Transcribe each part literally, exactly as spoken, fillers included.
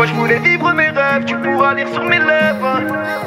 Moi je voulais vivre mes rêves, tu pourras lire sur mes lèvres.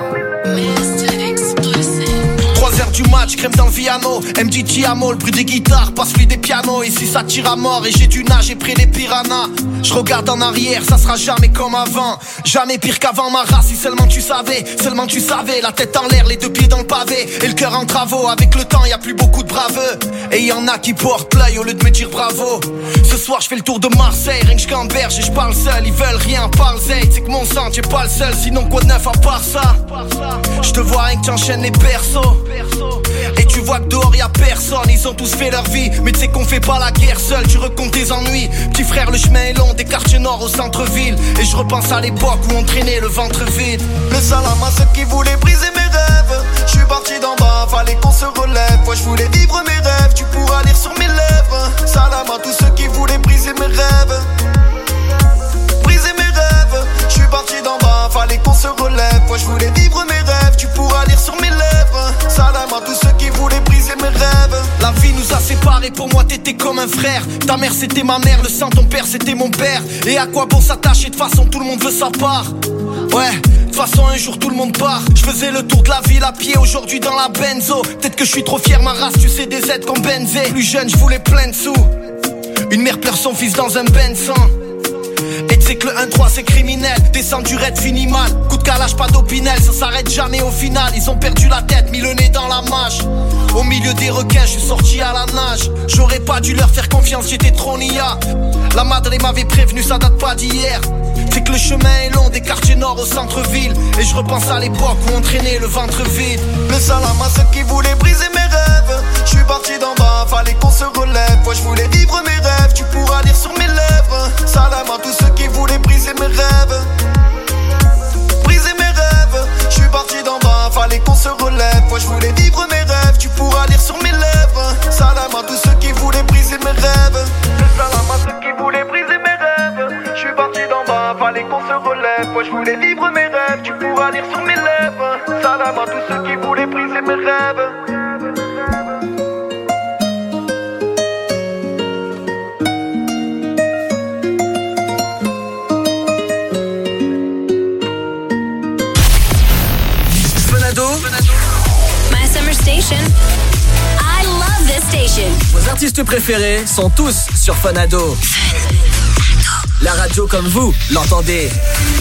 trois heures du match, crème dans le Viano. M D T Amo, le bruit des guitares, passe lui des pianos. Ici ça tire à mort et j'ai du nage, j'ai pris les piranhas. Je regarde en arrière, ça sera jamais comme avant. Jamais pire qu'avant ma race, si seulement tu savais. Seulement tu savais, la tête en l'air, les deux pieds dans le pavé. Et le cœur en travaux, avec le temps y a plus beaucoup de braveux. Et y en a qui portent l'œil au lieu de me dire bravo. Ce soir je fais le tour de Marseille, rien que je gamberge et je parle seul. Ils veulent rien, parle zèle, c'est que mon sang, t'es pas le seul. Sinon quoi de neuf à part ça? Je te vois rien que t'enchaînes les persos. Et tu vois que dehors y'a personne, ils ont tous fait leur vie. Mais tu sais qu'on fait pas la guerre seul, tu recomptes tes ennuis. Petit frère, le chemin est long, des quartiers nord au centre-ville. Et je repense à l'époque où on traînait le ventre vide. Le salam à ceux qui voulaient briser mes rêves. Je suis parti d'en bas, fallait qu'on se relève. Moi je voulais vivre mes rêves, tu pourras lire sur mes lèvres. Salam à tous ceux qui voulaient briser mes rêves. Briser mes rêves, je suis parti d'en bas, fallait qu'on se relève. Moi je voulais vivre mes rêves, tu pourras lire sur mes lèvres. Salam à tous ceux qui voulaient briser mes rêves. La vie nous a séparés, pour moi t'étais comme un frère. Ta mère c'était ma mère, le sang ton père c'était mon père. Et à quoi bon s'attacher, de façon tout le monde veut sa part. Ouais, de toute façon un jour tout le monde part. Je faisais le tour de la ville à pied, aujourd'hui dans la benzo. Peut-être que je suis trop fier, ma race tu sais des aides qu'on benzé. Plus jeune je voulais plein de sous. Une mère pleure son fils dans un bain de sang. Et tu sais que le un trois c'est criminel. Descend du raid, fini mal. Coup de calage, pas d'opinel, ça s'arrête jamais au final. Ils ont perdu la tête, mis le nez dans la mâche. Au milieu des requins, je suis sorti à la nage. J'aurais pas dû leur faire confiance, j'étais trop nia. La madre m'avait prévenu, ça date pas d'hier. C'est que le chemin est long, des quartiers nord au centre-ville. Et je repense à l'époque où on traînait le ventre vide. Le salam à ceux qui voulaient briser mes rêves. Je suis parti d'en bas, fallait qu'on se relève. Moi je voulais vivre mes rêves, tu pourras lire sur mes lèvres. Salam à tous ceux qui voulaient briser mes rêves. Briser mes rêves, je suis parti d'en bas, fallait qu'on se relève. Moi je voulais vivre mes rêves, tu pourras lire sur mes lèvres. Salam à tous ceux qui voulaient briser mes rêves. Le salam à ceux qui voulaient briser mes rêves. Je suis parti d'en bas, fallait qu'on se relève. Moi je voulais vivre mes rêves, tu pourras lire sur mes lèvres. Salam à tous ceux qui voulaient briser mes rêves. My summer station. I love this station. Vos artistes préférés sont tous sur Fanado. La radio comme vous l'entendez.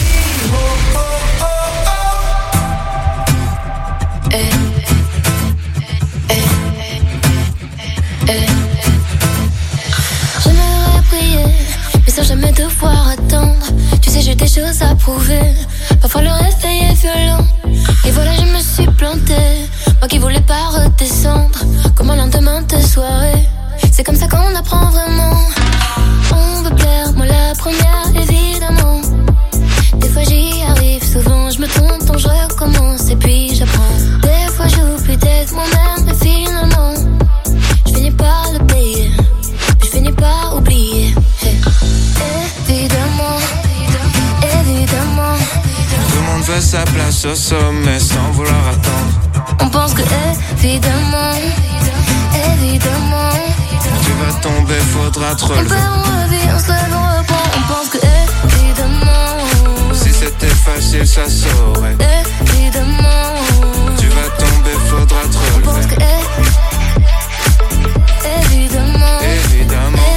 Eh, eh, eh. J'aimerais prier, mais sans jamais devoir attendre. Tu sais, j'ai des choses à prouver. Parfois le réveil est violent. Et voilà, je me suis plantée. Moi qui voulais pas redescendre. Comme un lendemain de soirée. C'est comme ça qu'on apprend vraiment. On veut plaire, moi la première, évidemment. Des fois j'y arrive, souvent je me trompe, donc je recommence et puis j'apprends. Des fois j'oublie d'être moi-même, mais finalement je finis par le payer, je finis par oublier. Hey. Évidemment, évidemment. Tout le monde veut sa place au sommet sans vouloir attendre. On pense que évidemment, évidemment. Tu vas tomber, faudra te relever. On perd, on revient, on se lève, on reprend. On pense que évidemment. Si c'était facile, ça saurait. Évidemment. Tu vas tomber, faudra te relever. On pense que évidemment. Évidemment.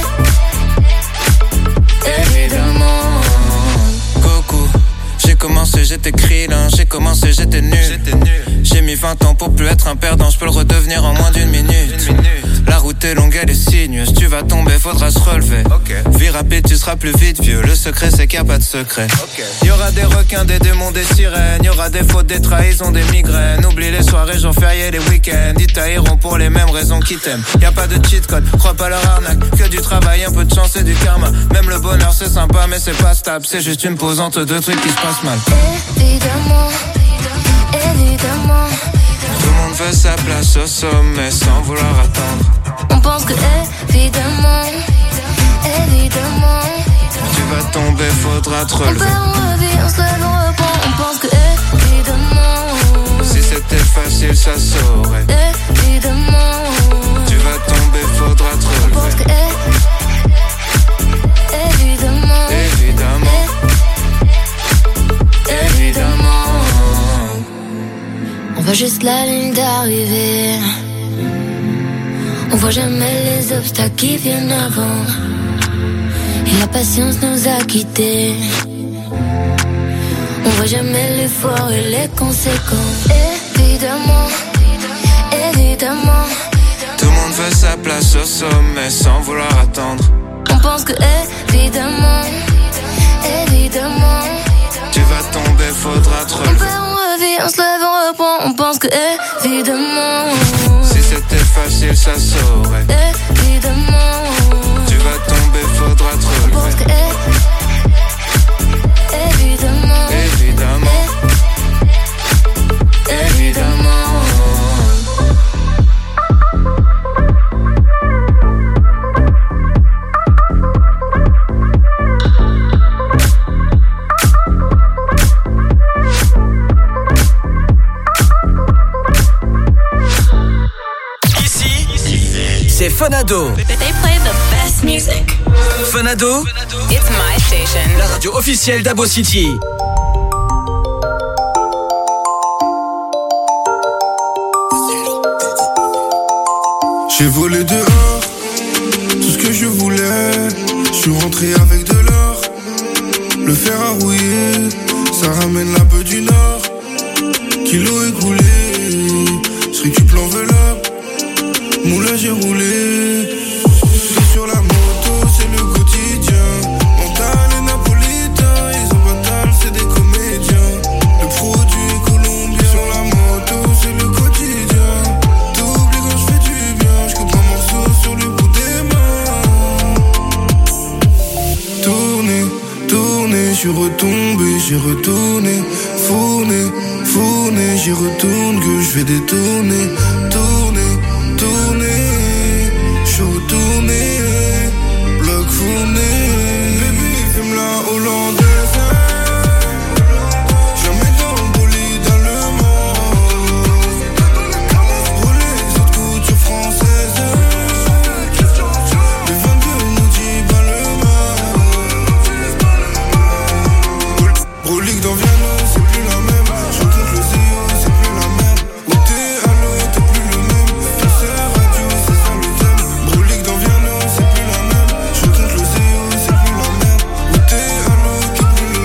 Évidemment. Coucou. J'ai commencé, j'étais krillin, j'ai commencé, j'étais nul. J'ai mis vingt ans pour plus être un perdant, je peux le redevenir en moins d'une minute. La route est longue, elle est sinueuse, tu vas tomber, faudra se relever. Vie rapide, tu seras plus vite vieux, le secret c'est qu'il n'y a pas de secret. Y'aura des requins, des démons, des sirènes, y'aura des fautes, des trahisons, des migraines. Oublie les soirées, jours fériés, les week-ends, ils tailleront pour les mêmes raisons qu'ils t'aiment. Y'a pas de cheat code, crois pas leur arnaque, que du travail, un peu de chance et du karma. Même le bonheur c'est sympa mais c'est pas stable, c'est juste une pause entre deux trucs qui se passent mal. Évidemment, évidemment. Tout le monde veut sa place au sommet sans vouloir attendre. On pense que évidemment, évidemment. Tu vas tomber, faudra te On relever. perd, on revient, on se lève, on reprend. On pense que évidemment. Si c'était facile, ça saurait. Évidemment. Tu vas tomber, faudra te On pense relever. que évidemment. Évidemment. voit juste la ligne d'arrivée. On voit jamais les obstacles qui viennent avant. Et la patience nous a quittés. On voit jamais l'effort et les conséquences. Évidemment, évidemment. Tout le monde veut sa place au sommet sans vouloir attendre. On pense que évidemment, évidemment. Tu vas tomber, faudra te relever. On perd, on revit, on se lève, on reprend. On pense que évidemment. Si c'était facile, ça saurait. Évidemment. Tu vas tomber, faudra te relever. On pense que évidemment. Évidemment. Évidemment. C'est Fonado. They play the best music. Fonado, It's my station. la radio officielle d'Abo City. J'ai volé dehors tout ce que je voulais. Je suis rentré avec de l'or. Le fer à rouiller, ça ramène la peu du nord. Kilo écoulé, je récupère l'enveloppe. Moulin j'ai roulé. C'est sur la moto, c'est le quotidien. Mental et napolitain, ils ont pas tal, c'est des comédiens. Le produit est colombien. Sur la moto, c'est le quotidien. T'oublies quand je fais du bien, je coupe un morceau sur le bout des mains. Tourner, tourner, je suis retombé, j'ai retourné. Fourné, fourné, j'y retourne que je fais des tournées. Tourner, tourner, je suis retourné. Bloc fourné, baby, fume la hollandaise. Jamais dans le bolide allemand. Rouler les autres coutures françaises. Le vingt-deux nous dit pas le mal. Brolique dans Viano, c'est plus la même. Je compte le zéro, c'est plus la merde. Où t'es, allô, t'es plus le même. Ton sœur radio, c'est ça le thème. Brolique dans Viano, c'est plus la même. Je compte le zéro, c'est plus la merde. Où t'es, allô, t'es plus le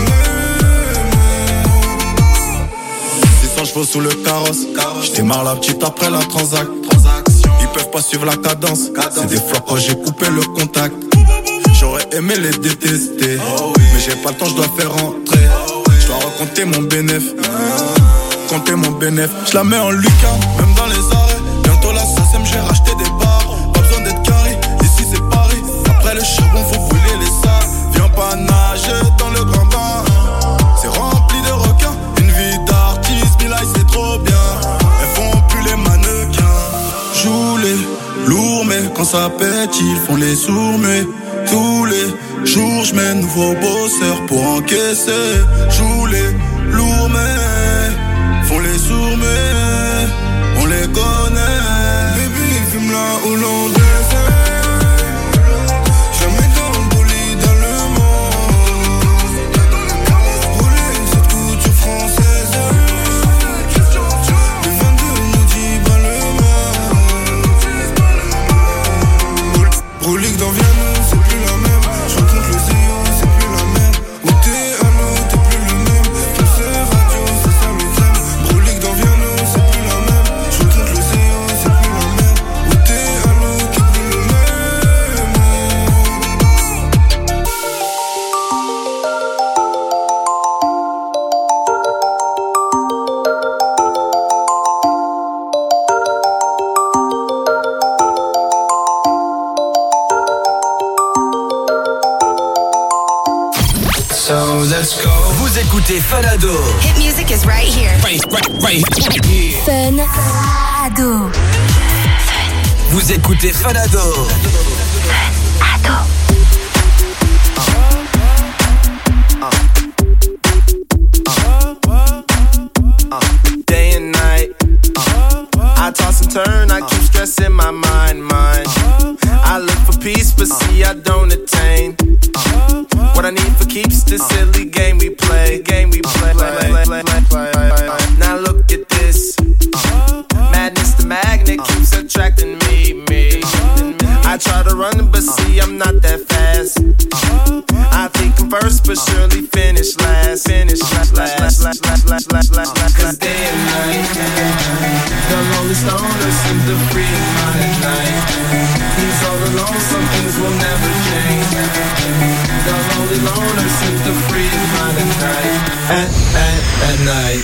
même. six cents chevaux sous le carrosse. J'démarre la petite après la transac. Ils peuvent pas suivre la cadence. C'est des flops quand j'ai coupé le contact. J'aurais aimé les détester, mais j'ai pas le temps, je dois faire rentrer. Je dois recompter mon bénéf, compter mon bénéf. Je la mets en lucas, même dans les arrêts. Bientôt la S A C E M, j'ai racheté des bars. Pas besoin d'être carré, ici c'est Paris. Après le charbon, faut brûler les salles. Viens pas nager dans le grand bain. C'est rempli de requins. Une vie d'artiste, mais là c'est trop bien. Elles font plus les mannequins. Joue les lourds, mais quand ça pète, ils font les sourds, mais tous les jours, je mène nouveaux bosseurs pour encaisser. Joue les lourds, mais font les sourds, mais on les connaît. Baby, fume la hollandaise. Jamais dans le bolide allemand. Rouler les autres coutures françaises. Le vingt-deux nous dit pas le mal. Brolique dans Viano, c'est plus la même. Je compte le zéro, c'est plus la merde. Où t'es, allô, t'es plus le même. Ton sœur radio, c'est ça le thème. Brolique dans Viano, c'est plus la même. Je compte le zéro, c'est plus la merde. Où t'es, allô, t'es plus le même. So let's go. Vous écoutez Fonado. Hit music is right here. Right, right, right here. Fonado. Vous écoutez Fonado. Day and night, I toss and turn, I keep stressing my mind, mind. I look for peace, but see I don't attain. What I need for keeps this silly game we play, game we play. Now look at this. last. Uh, I think I'm first, but surely finish last. Finish last, last, last, last, last, last, last, last. Cause day and night, the lonely stoner seems to free his mind at night. He's all alone, some things will never change. The lonely loner seems to free his mind at night. At, at, at night.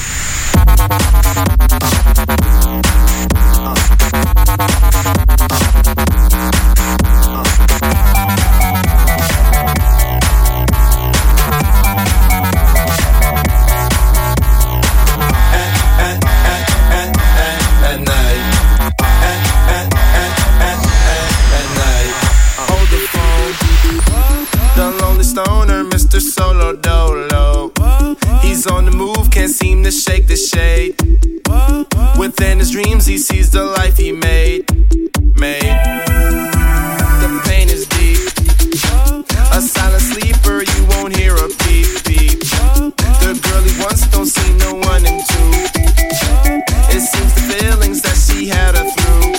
Stoner, Mister Solo Dolo. He's on the move, can't seem to shake the shade. Within his dreams, he sees the life he made. Made. The pain is deep. A silent sleeper, you won't hear a beep beep. The girl he wants don't see no one in two. It seems the feelings that she had her through.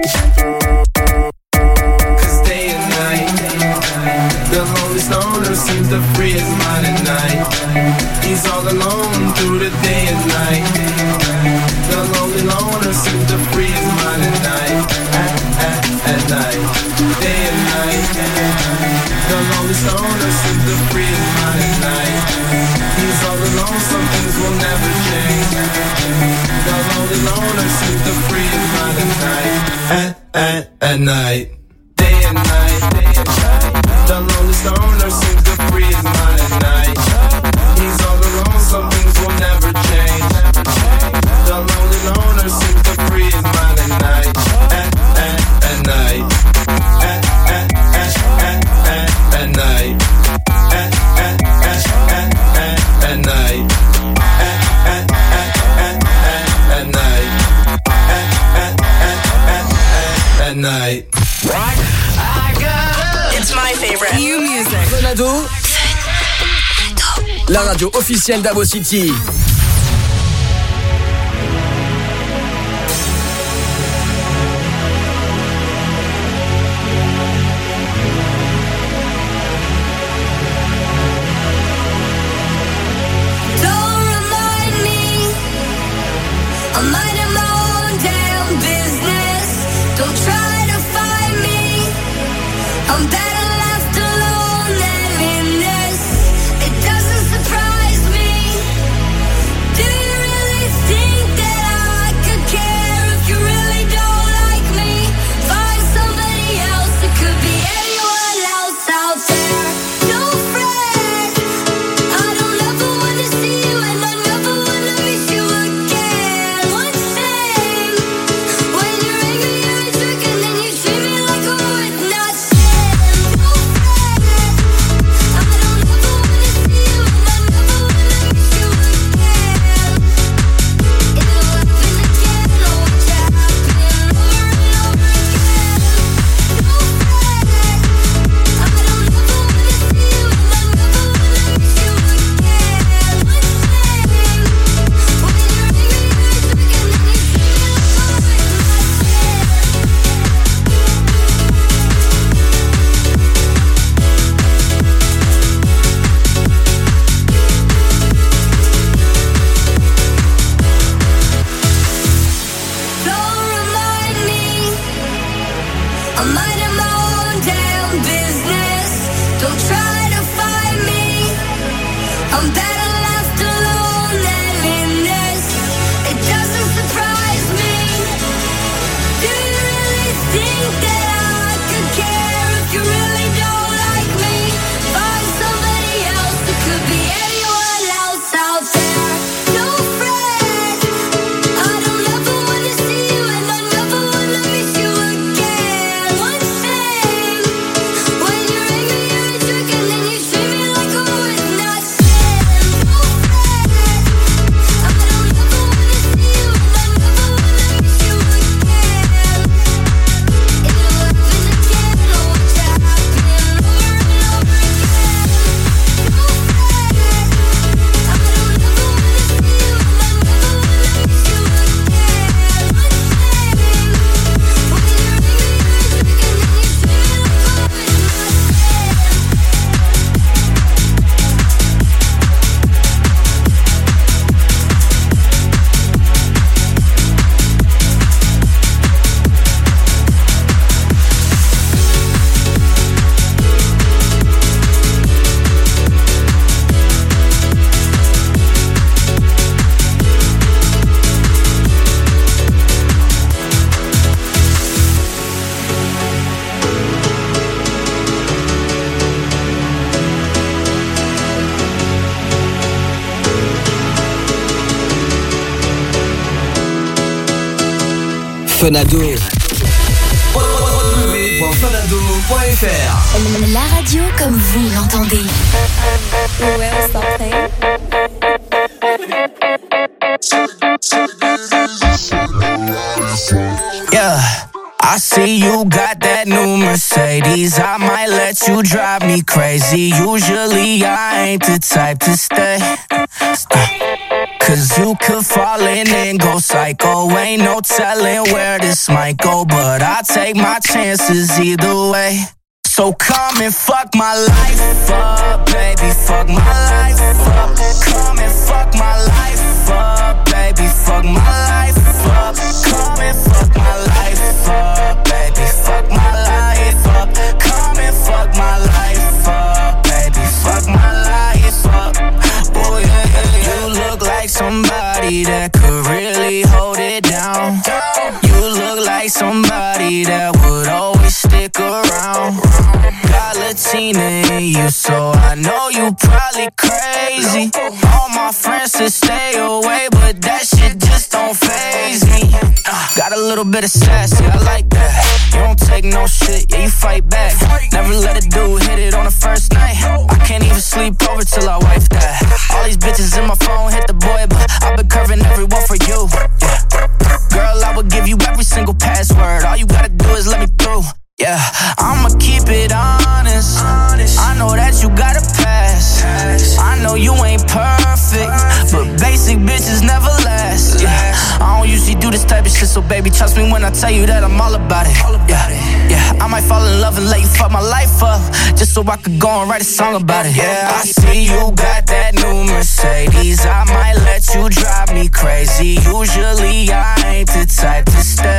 Cause day and night, the lonely stoner seems to free his mind at night. He's all alone through the day and night. The lonely loner seems to free his mind at night. At, at, at night. Day and night. The lonely stoner seems to free his mind at night. He's all alone, some things will never change. The lonely loner seems to free his mind at night. At, at, at night. Day and night. Day and night. The lonely stoner seems to free his mind at night. He's all alone, some things will never change. The lonely loner seems to free his mind at night. At, at, at night. At, at, at, at, at, at night. At, at, at, at, at, at night. At, at, at, at, at, at night. At, at, at, at, at, at night. It's my favorite. New music. Fenado, la radio officielle d'Abo City. Don't remind me, I'm minding my own damn business. Don't try to find me, I'm better left alone than in this. It doesn't surprise me Fenado. w w w point fenado point f r. La radio comme vous l'entendez. Yeah, I see you got that new Mercedes. I might let you drive me crazy. Usually I ain't the type to stay. Cause you could fall in and go psycho. Ain't no telling where this might go, but I take my chances either way. So come and fuck my life up, baby, fuck my life up. Come and fuck my life up, baby, fuck my life up. Come and fuck my life up, baby, fuck my life up. Come and fuck my life up, baby, fuck my life up. Oh yeah, yeah, yeah. You look like somebody that could really hold it down. You look like somebody that would always stick around. Got Latina in you, so I know you probably crazy. All my friends should stay away, but that shit just don't faze me. uh, Got a little bit of sass, yeah, I like that. You don't take no shit, yeah, you fight back. Never let a dude hit it on the first night. I can't even sleep over till I wife that. All these bitches in my phone hit the boy, but I've been curving everyone for you, yeah. Girl, I would give you every single password. All you gotta do is let me through. Yeah, I'ma keep it honest. I know that you got a pass. I know you ain't perfect, but basic bitches never last. Yeah, I don't usually do this type of shit, so baby, trust me when I tell you that I'm all about it. Yeah, yeah, I might fall in love and let you fuck my life up, just so I could go and write a song about it. Yeah, I see you got that new Mercedes. I might let you drive me crazy. Usually I ain't the type to stay.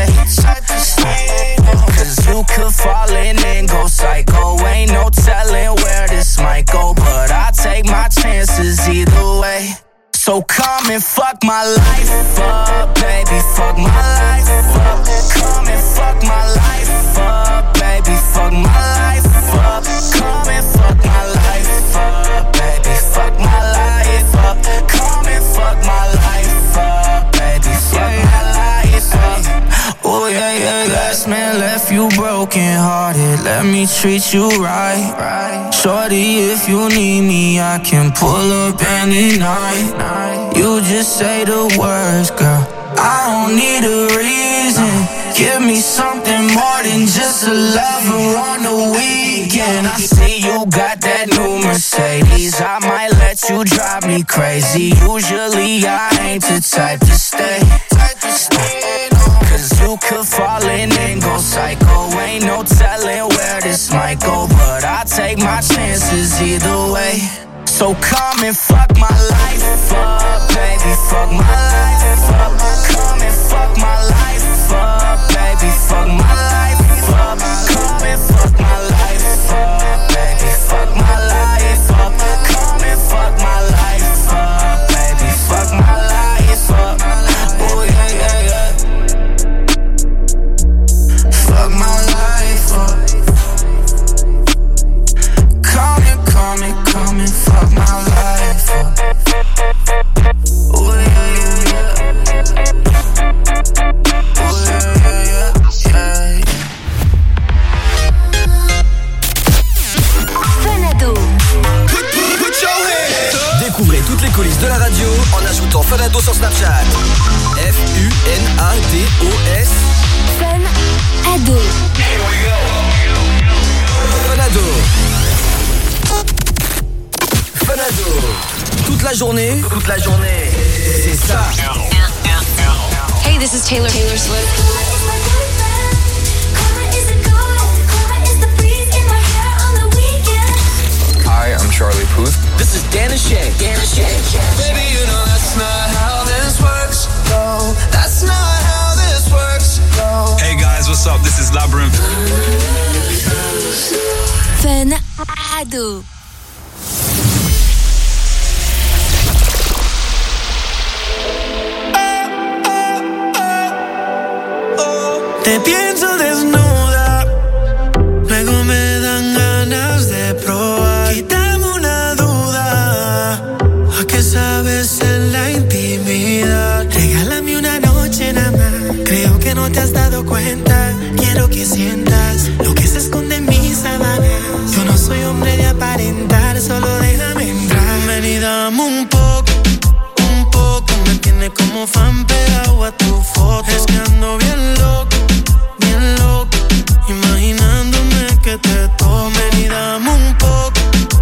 Cause you could fall in and go psycho. Ain't no telling where this might go, but I take my chances either way. So come and fuck my life up, baby, fuck my life up. Come and fuck my life up, baby, fuck my life up. Come and fuck my life up, baby, fuck my life up. Come and fuck my life up, baby, fuck my life up. Oh yeah, yeah, last man left you broken hearted. Let me treat you right. Shorty, if you need me, I can pull up any night. You just say the words, girl, I don't need a reason. Give me something more than just a lover on the weekend. I see you got that new Mercedes. I might let you drive me crazy. Usually I ain't the type to stay. Cause you could fall in and go psycho. Ain't no telling where this might go, but I take my chances either way. So come and fuck my life up, baby, fuck my life up. Come and fuck my life up, baby, fuck my life up. Come and fuck my life up, baby, fuck my life up. Come and fuck my life up, baby, fuck my life up. Oh yeah, yeah, yeah. Fuck my life up. Come and, come and, come and fuck my life up. Oh yeah, yeah, yeah. Oh yeah, yeah, yeah, yeah. Fenado. Découvrez toutes les coulisses de la radio en ajoutant Fenado sur Snapchat. F U N A D O S. Fenado. Fenado. Fenado. Toute la journée, toute la journée. C'est ça. Hey, this is Taylor Taylor Swift. Hi, I'm Charlie Puth. This is Dan and Shay. Dan and Shay. Baby, you know that's not how this works. No, that's not how this works. No. Hey guys, what's up? This is Labyrinth. Fenado. Te pienso desnuda, luego me dan ganas de probar. Quítame una duda, ¿a qué sabes en la intimidad? Regálame una noche nada más, creo que no te has dado dado cuenta, quiero que sientas lo que se esconde en mis sábanas. Yo no soy hombre de aparentar, solo déjame entrar. Ven y dame un poco, un poco. Me tiene como fan pegado a tu foto. Es que ando bien loco, bien loco, imaginándome que te toco. Ven y dame un poco,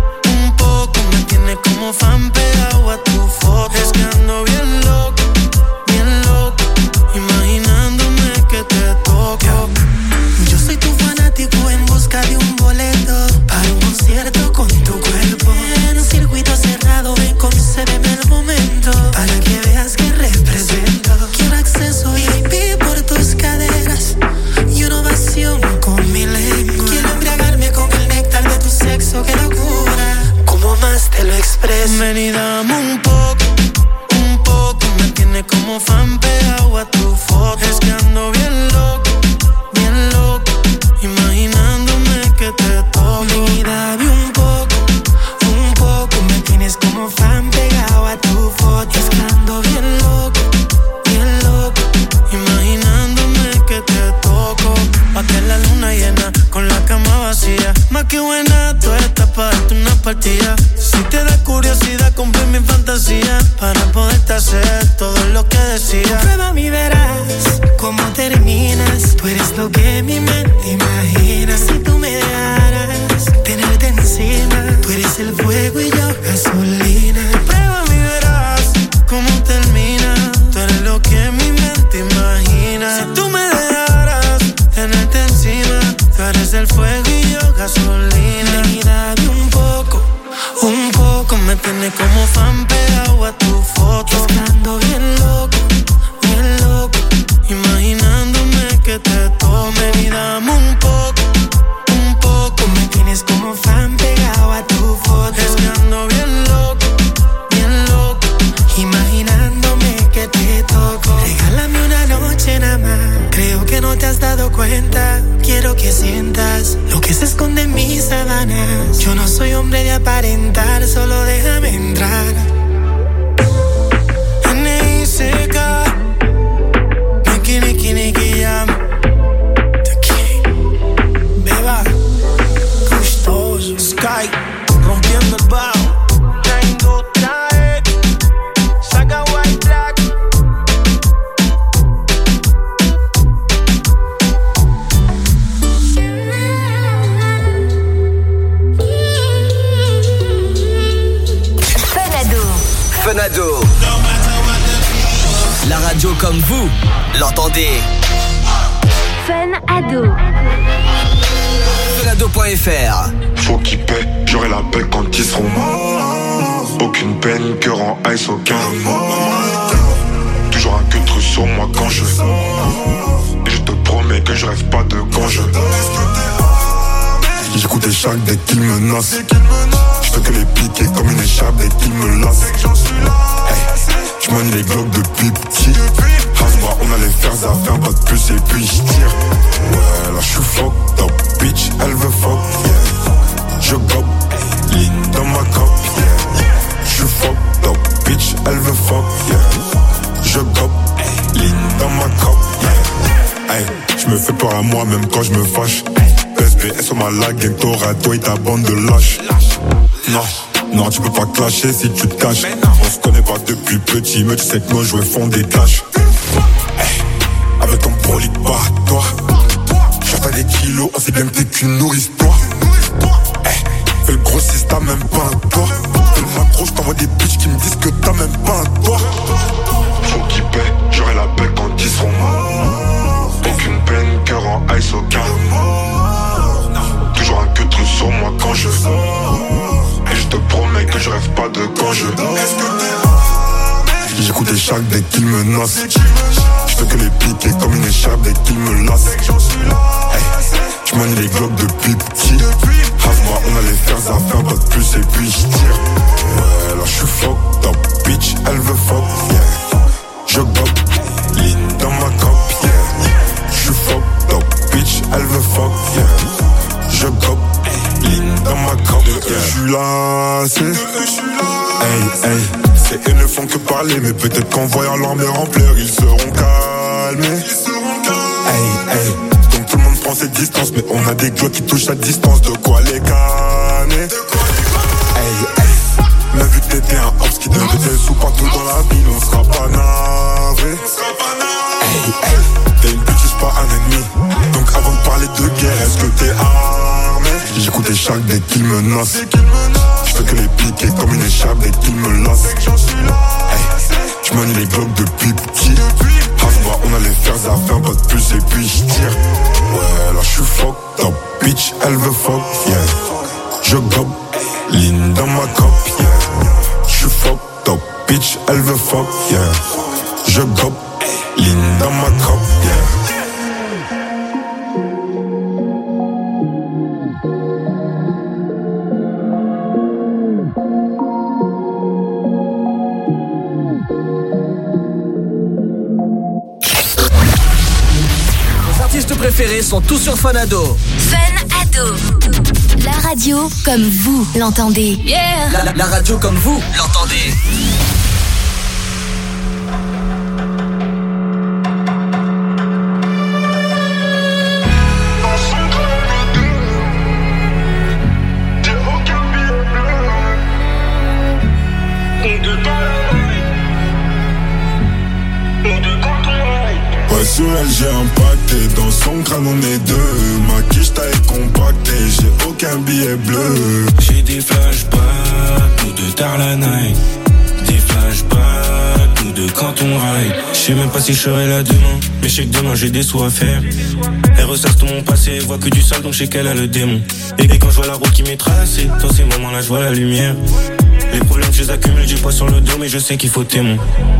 un poco. Me tiene como fan pegado a tu foto. Es que ando bien loco, bien loco, imaginándome que te toco. Yo soy tu fanático en busca de un boleto para un concierto con tu cuerpo. En un circuito cerrado, ven, concédeme el momento para que veas que represento. Quiero acceso V I P por tus caderas y una ovación con mi lengua. Quiero embriagarme con el néctar de tu sexo, qué locura, como más te lo expreso. Ven y dame un poco, un poco. Me tiene como fan pegado a tu foto. Es que ando bien loco, bien loco, imaginándome que te toco. Ven y dame un poco, un poco. Me tienes como fan pegado a tu foto. Es que ando bien loco, bien loco, imaginándome que te toco. Pa' que la luna llena con la cama vacía. Más que buena, tú estás pa' darte una partida. Si te da curiosidad, cumple mi fantasía para poderte hacer todo lo que decía. Prueba mi verás cómo terminas. Tú eres lo que mi mente imagina. Si tú me dejaras tenerte encima, tú eres el fuego y yo gasolina. Prueba mi verás cómo termina. Tú eres lo que mi mente imagina. Si tú me dejaras tenerte encima, tú eres el fuego y yo gasolina. Ven y dame un poco, un poco. Me tiene como fan pegado a tu foto. Es que ando bien loco, bien loco, imaginándome que te tome. Y dame un poco, un poco. Me tienes como fan pegado a tu foto. Es que ando bien loco, bien loco, imaginándome que te toco. Regálame una noche nada más. Creo que no te has dado cuenta. Quiero que sientas lo que se esconde en mis sábanas. Yo no soy hombre de aparentar, solo déjame entrar. N I C K, Niki Niki Niki Jam, The King, Beba, Gustoso, Sky, rompiendo el bajo. Tango Tae, Saga White Black. Fenado. La radio comme vous l'entendez. Fenado. Fenado point F R. Faut qu'ils paient, j'aurai la paix quand ils seront morts. Aucune peine, cœur en ice, aucun remords. Toujours un que trop sur moi quand je sors. Et je te promets que je rêve pas de quand je dors. J'écoute des chaque dès qu'ils menacent. Je fais que les piquer comme une écharpe dès qu'ils me lassent. Hey, j'manie les globes depuis petit. Hasbra, on a les fers à faire, pas de plus et puis j'tire. Ouais, là j'suis fucked up, bitch, elle veut fuck, yeah. Je gobe, ligne dans ma cop, yeah. J'suis fucked up, bitch, elle veut fuck, yeah. Je gobe, ligne dans ma cop, yeah. Hey, j'me fais peur à moi même quand j'me fâche. S B S sur ma lag, gang Torato et ta bande de lâches. Non, non, tu peux pas clasher si tu te caches. On se connaît pas depuis petit, mais tu sais que nos jouets font des tâches. Hey, avec ton bolide pas à toi. J'entends des kilos, on sait bien que t'es qu'une nourrice toi. Hey, fais le grossiste, t'as même pas un toit. Fais le macro, j't'envoie des bitches qui me disent que t'as même pas un toit. Faut qu'ils paient, j'aurai la paix quand ils seront morts. Aucune peine, cœur en ice, aucun remords. Toujours un que trop sur moi quand je sors. Et je te promets que je rêve pas de quand je dors. J'écoute des chaque dès qu'ils menacent. Je fais que les piquer comme une écharpe dès qu'ils me lassent. Hey, j'manie les globes depuis petit. Hasbra, on a les fers à faire, pas de plus et puis j'tire. Ouais, là j'suis fucked up, bitch, elle veut fuck, yeah. Je gobe, ligne dans ma cop, yeah. J'suis fucked up, bitch, elle veut fuck, yeah. Je gobe, ligne dans ma cop, yeah. J'suis lassé, hey, hey. C'est eux ne font que parler, mais peut-être qu'en voyant l'armée remplir, ils seront calmés. Hey, Hey, donc tout le monde prend ses distances, mais on a des gars qui touchent à distance. De quoi les canner? Hey, hey, mais vu que t'étais un hops qui donne des sous partout dans la ville, on sera pas navré. Hey, hey, t'es une bitch, pas un ennemi. Donc avant de parler de guerre, est-ce que t'es armé? J'écoute les chaque dès qu'ils menacent. J'fais que les piquer comme une échappe dès qu'ils me lassent. Hey, j'manie les blocs depuis petit. Hasba, on a les fers à faire, pas de plus et puis j'tire. Ouais, là j'suis fucked up, bitch, elle veut fuck, yeah. Je gobe, ligne dans ma cop, yeah. J'suis fucked up, bitch, elle veut fuck, yeah. Je gobe, ligne dans ma cop, yeah. Vos préférés sont tous sur Fun Ado. Fun Ado. La radio comme vous l'entendez. Yeah. La, la, la radio comme vous l'entendez. Sur elle j'ai impacté, dans son crâne on est deux. Ma quiche taille compactée, j'ai aucun billet bleu. J'ai des flashbacks, nous deux tard la night. Des flashbacks, nous deux quand on ride. J'sais même pas si je serai là demain, mais j'sais que demain j'ai des sous à faire. Elle ressasse tout mon passé, voit que du sale donc j'sais qu'elle a le démon. Et quand je vois la route qui m'est tracée, dans ces moments là je vois la lumière. Les problèmes je les accumule, j'ai pas sur le dos mais je sais qu'il faut témoin.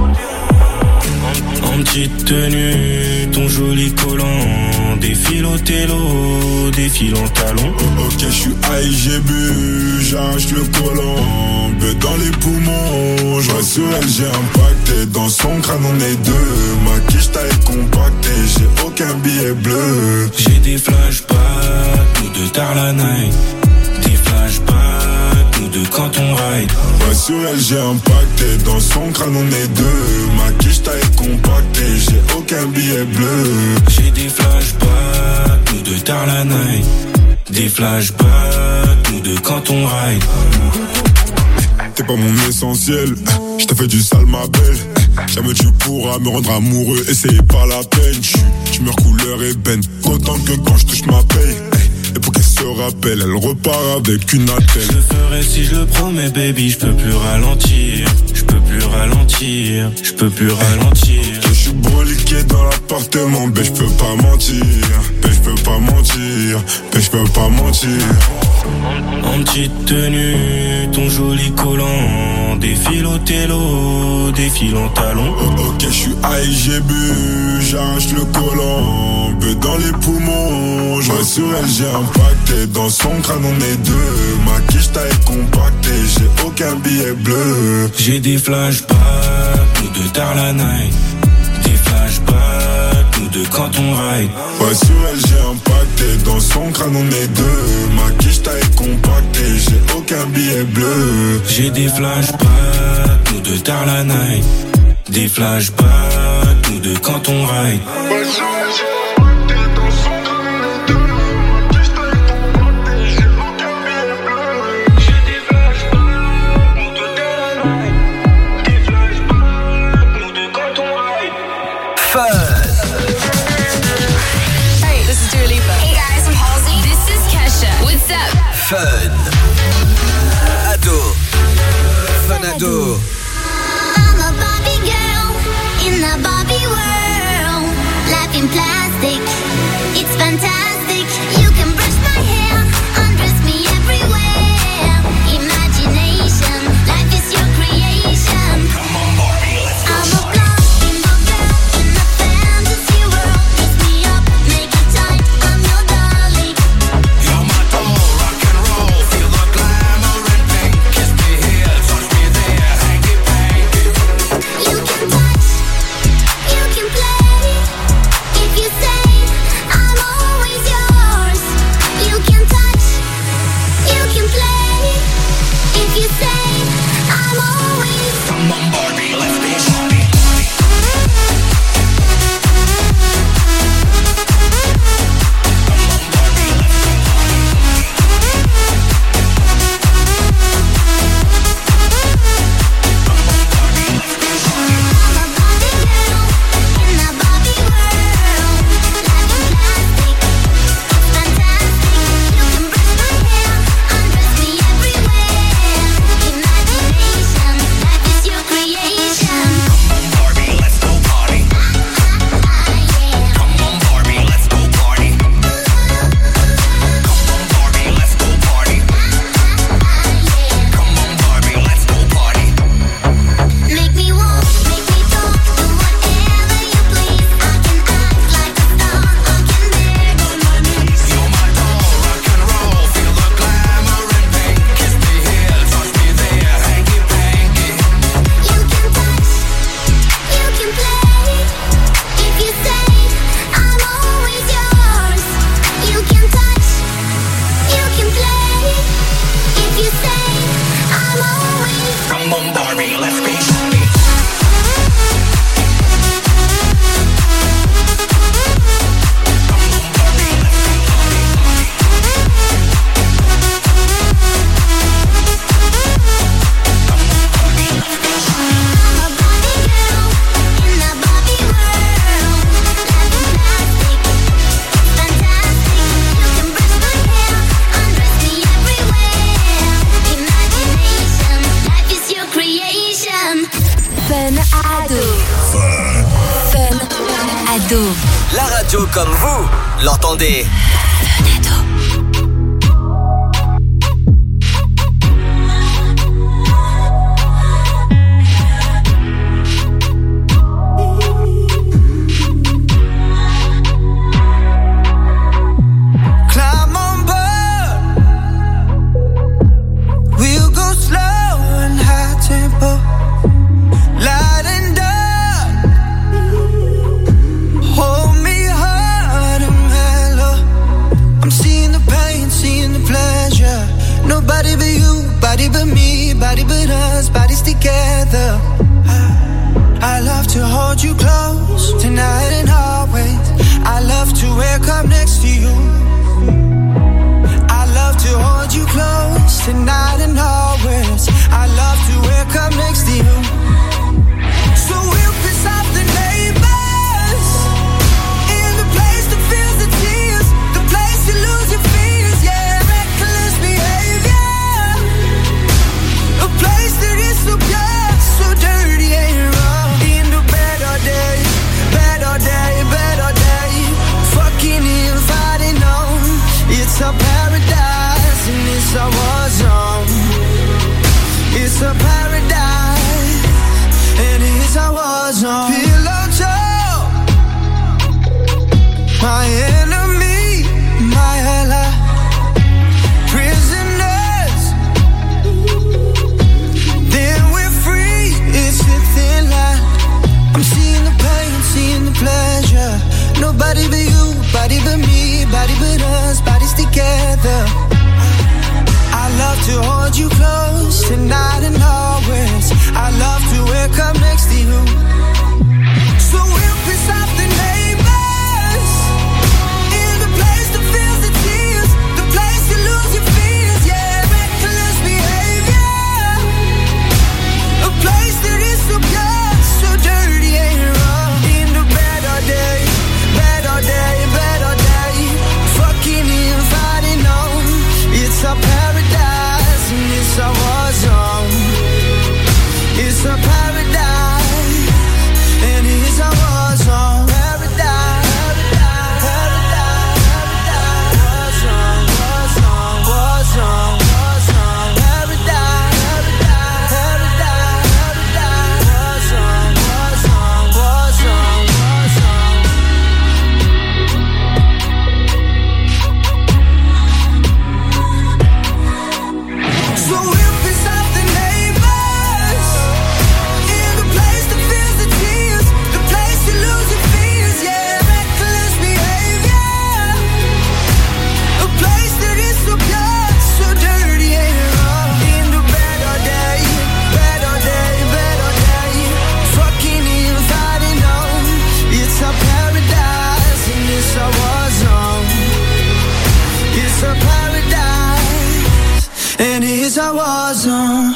En petite tenue, ton joli collant. Défile au télo, défile en talon. Ok, je suis high, j'ai bu, j'arrache le collant. Beuh dans les poumons, je vois sur elle, j'ai impacté. Dans son crâne, on est deux. Ma quiche taille compactée, j'ai aucun billet bleu. J'ai des flashbacks, nous deux tard la night. Des flashbacks, nous deux quand on ride. Ouais, sur elle, j'ai impacté. Dans son crâne, on est deux. Ma quiche taille compactée, j'ai aucun billet bleu. J'ai des flashbacks, nous deux tard la night. Des flashbacks, nous deux quand on ride. T'es pas mon essentiel, je t'ai fait du sale ma belle. Jamais tu pourras me rendre amoureux et c'est pas la peine. Tu meurs couleur ébène, autant que quand je touche ma paye. Et pour qu'elle se rappelle, elle repart avec une attelle. Je le ferai si je le promets baby, je peux plus ralentir. Je peux plus ralentir, je peux plus ralentir. Je suis broliqué dans l'appartement, mais je peux pas mentir. Mais je peux pas mentir, mais je peux pas mentir. En petite tenue, ton joli collant. Défile au télo, défile en talon. Ok, je suis high, j'ai bu, j'arrache le collant. Beuh dans les poumons, je vois sur elle, j'ai impacté. Dans son crâne, on est deux. Ma quiche taille compactée, j'ai aucun billet bleu. J'ai des flashbacks, nous deux tard la night. Des flashbacks, nous deux quand on ride. Ouais, sur elle, j'ai impacté. Dans son crâne, on est deux. Ma quiche taille compactée, j'ai aucun billet bleu. J'ai des flashbacks, nous deux tard la night. Des flashbacks, nous deux quand on ride. Ouais, sur elle, j'ai Fun Ado. Fun Ado. I'm a Barbie girl in the Barbie world. Life in plastic, it's fantastic. You can brush my hair, undress me everywhere. Imagination, life is your creation. Come on, Barbie, let's go. I'm a blonde girl in a fantasy world. Dress me up, make it tight, I'm your darling. You're my doll, rock and roll. Feel the glamour and pink. Kiss me here, touch me there. Hanky Fun Ado. La radio comme vous l'entendez. Body but me, body but us, bodies together. I love to hold you close, tonight and always. I love to wake up next to you. I love to hold you close, tonight and always. I love to wake up next to you. So we'll piss off the neighbors, in the place that feels the tears, the place you lose your fears, yeah, reckless behavior. A place that is so pure, so dirty and raw. In the bed all day, bed all day, bed all day. Fucking inviting on. It's a paradise and it's a war zone. It's a paradise and it's a war zone. Pillow talk, my enemy, my ally. Prisoners, then we're free. It's a thin line. I'm seeing the pain, seeing the pleasure. Nobody but you, body but me, body but us, bodies together. I love to hold you close, tonight and always. I love to wake up next to you. So we'll piss off the neighbors, in the place that feels the tears, the place you lose your fears, yeah, reckless behavior. A place that is so pure, so dirty and raw. In the bed all day, bed all day, bed all day. Fucking inviting on. It's a paradise and it's a war zone. It's a paradise and it's a war zone. Paradise, paradise, paradise, war zone, war zone, war zone, war zone. Paradise, paradise, paradise, war zone, war zone, war zone, war zone. So we'll piss off the neighbors, in the place that feels the tears, the place you lose your fears, yeah, reckless behavior. A place that is so pure, so dirty and raw. In the bed all day, bed all day, bed all day. Fucking inviting on. It's a paradise and it's a war zone. It's a paradise and it's a war zone.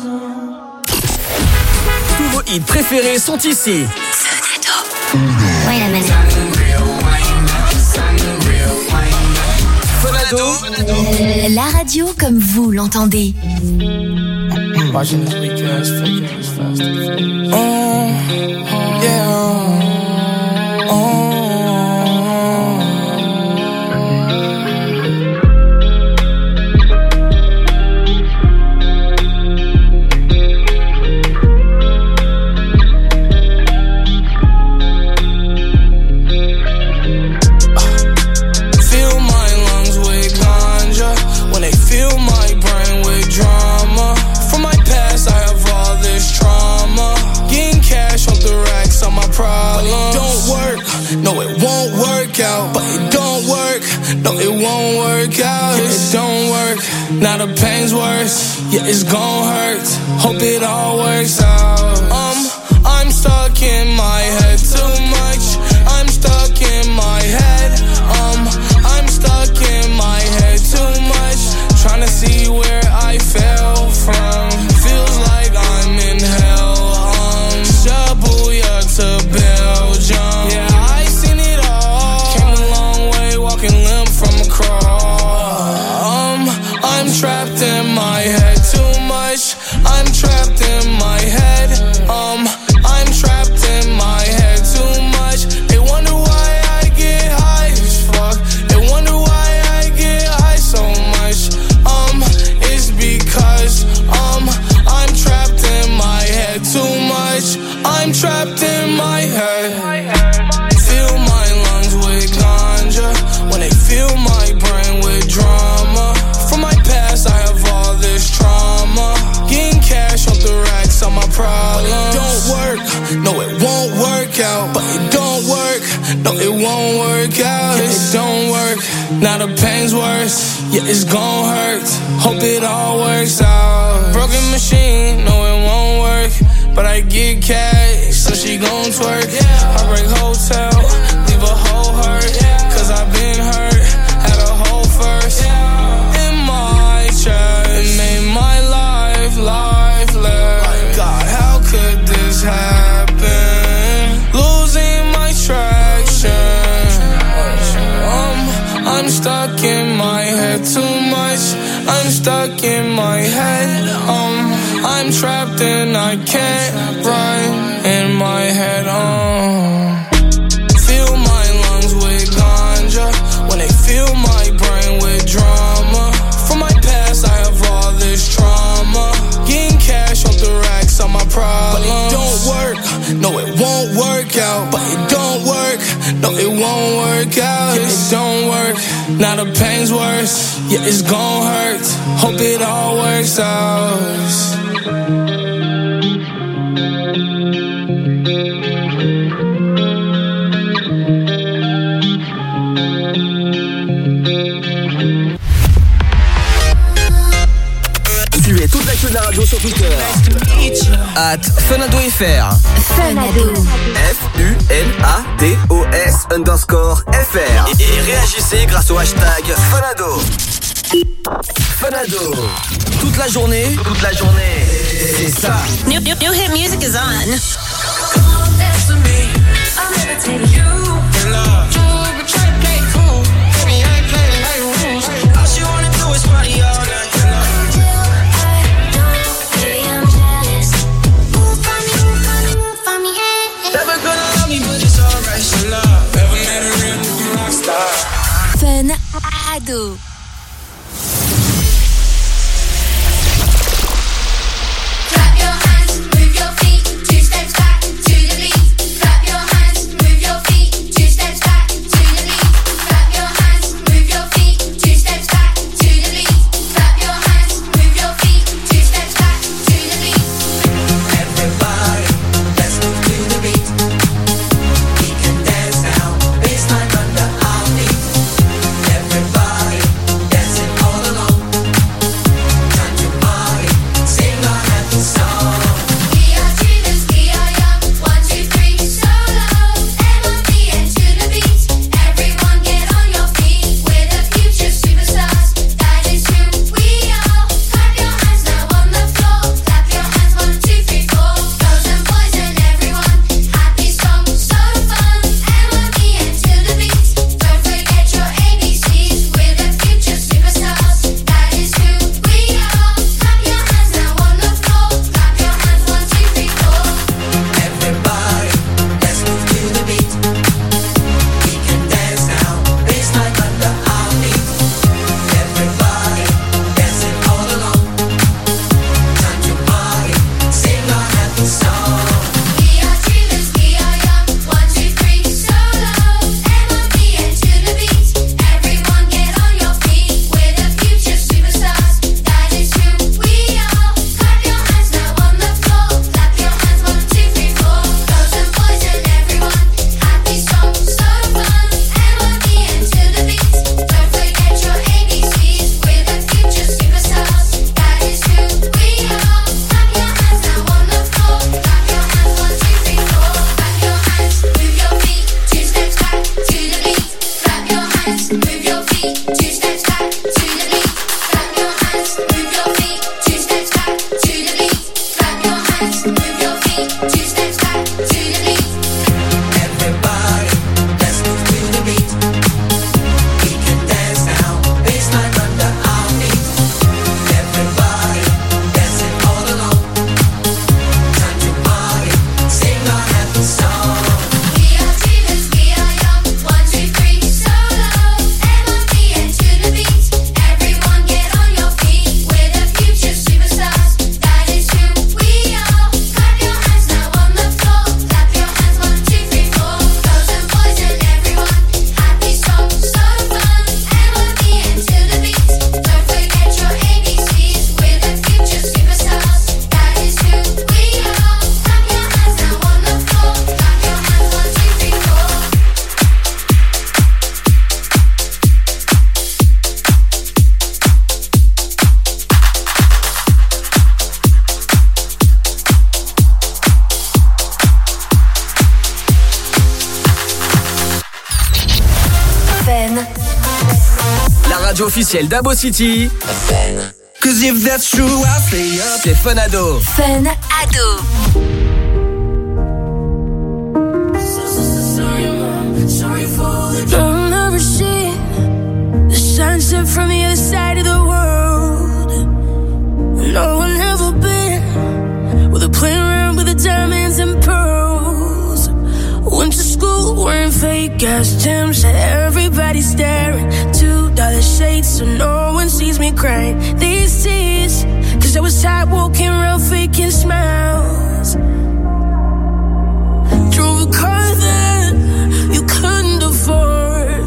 Tous vos hits préférés sont ici. Wait a minute. Fun Ado. La radio comme vous l'entendez. Watching this weak ass, fake ass, fast. Oh, yeah. Oh. Fill my lungs with ganja when they fill my brain with drama. From my past, I have all this trauma. Getting cash off the racks on my problems. But it don't work, no, it won't work out. But it don't work, no, it won't work out. It don't work, now the pain's worse. Yeah, it's gon' hurt, hope it all works out. Um, I'm stuck in my head too much. I'm stuck in my head. Um, I'm stuck in my head too much. Trying to see where I fell from. Feels like I'm in hell. Um, Shabuya to Belgium. Yeah, I seen it all. Came a long way, walking limp from a crawl. Um, I'm trapped in my head too much. I'm trapped in my head. I'm trapped in my head. Fill my lungs with ganja when they fill my brain with drama. From my past, I have all this trauma. Getting cash off the racks on my problems. But it don't work, no it won't work out. But it don't work, no it won't work out. Yeah, it don't work, now the pain's worse. Yeah, it's gon' hurt, hope it all works out. Broken machine, no it won't work. But I get cash, so she gon' twerk. Heartbreak hotel, leave a whole hurt. Cause I been hurt, had a hole first. In my chest, it made my life lifeless. Like God, how could this happen? Losing my traction. Um, I'm stuck in my head too much. I'm stuck in my head. Um, I'm trapped and I can't run in my head. Um, fill my lungs with ganja when they fill my brain with drama. From my past, I have all this trauma. Getting cash off the racks on my problems. But it don't work, no it won't work out. But it don't work, no it won't work out. Yeah, it don't work, now the pain's worse. Yeah, it's gon' hurt, hope it all works out. Suivez toute l'actu de la radio sur Twitter. At FunAdoFR. Funado. F U N A D O S underscore F R. Et, et réagissez grâce au hashtag Funado. Funado. Toute la journée. Toute la journée. C'est ça. New, new, new hit music is on. Funado. Clap your hands, move your feet, two steps back to the beat. Clap your hands, move your feet, two steps back to the radio officielle d'Abo City. Cause if that's true, I'll stay up. C'est Fun Ado. Fun Ado. I'll never see the sunset from the other side of the world. No one ever been with a playing around with the diamonds and pearls. Went to school wearing fake ass Timbs, had everybody staring. Two dollar shades so no one sees me crying these tears. Cause I was tired walking around faking smiles. Drove a car that you couldn't afford.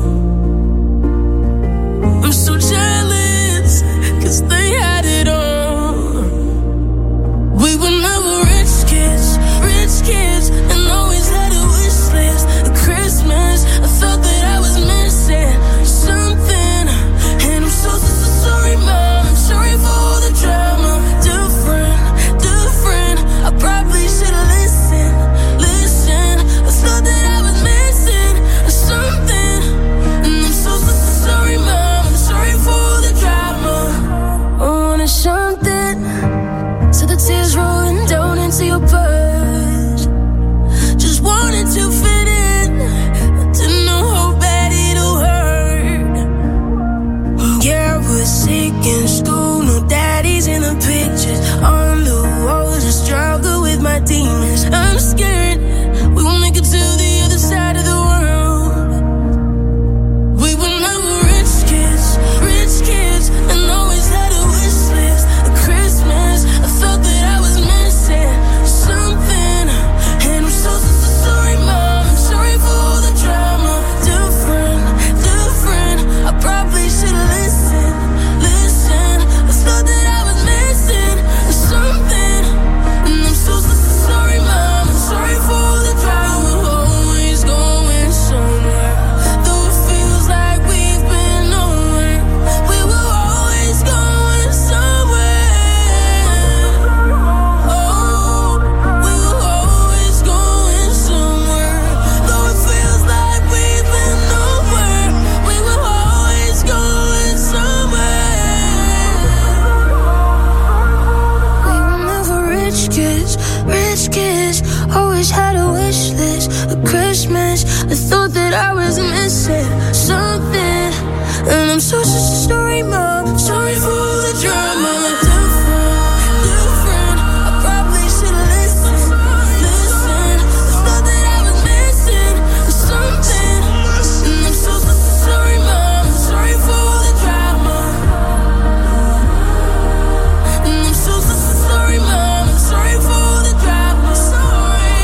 I'm so jealous, cause they had it all. We were never rich kids, rich kids, and always had a wish list. At Christmas, I felt that I was missing something. And I'm so, so, so sorry, Mom. I'm sorry for all the drama. Different, different. I probably should've listened, listened. I thought that I was missing something. And I'm so, so, so sorry, Mom. I'm sorry for all the drama. I wanted something, so the tears rolling down into your purse. Just wanted to fit in, I didn't know how bad it'll hurt. Yeah, I was sick in school, no daddies in the pictures. On the walls, I struggle with my demons. I'm scared we won't make it to the other side of the world. We were never rich kids, rich kids, and always had a wish list. At Christmas, I felt that I was missing something. And I'm so, so, so sorry, Mom. I'm sorry for all the drama. Different, different. I probably should've listened, listened. I thought that I was missing something. And I'm so, so, so sorry, Mom. I'm sorry for all the drama. We're always going somewhere, though it feels like we've been nowhere. We were always going somewhere. Oh, we were always going somewhere, though it feels like we've been nowhere. We were always going somewhere. We were never rich kids, rich kids. Always had a wish list. At Christmas, I thought that I was missing something. And I'm so, so, so sorry, Mom. Sorry for all the drama. Different, different. I probably should've listened, listened. I thought that I was missing something. And I'm so, so, so sorry, Mom. Sorry for all the drama. And I'm so, so, so sorry, Mom. Sorry for all the drama. Sorry.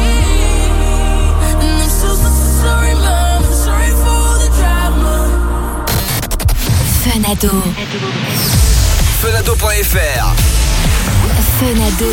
And I'm so, so, so sorry, Mom. Sorry for all the drama. Fun Ado. Funado point F R. Fun Ado.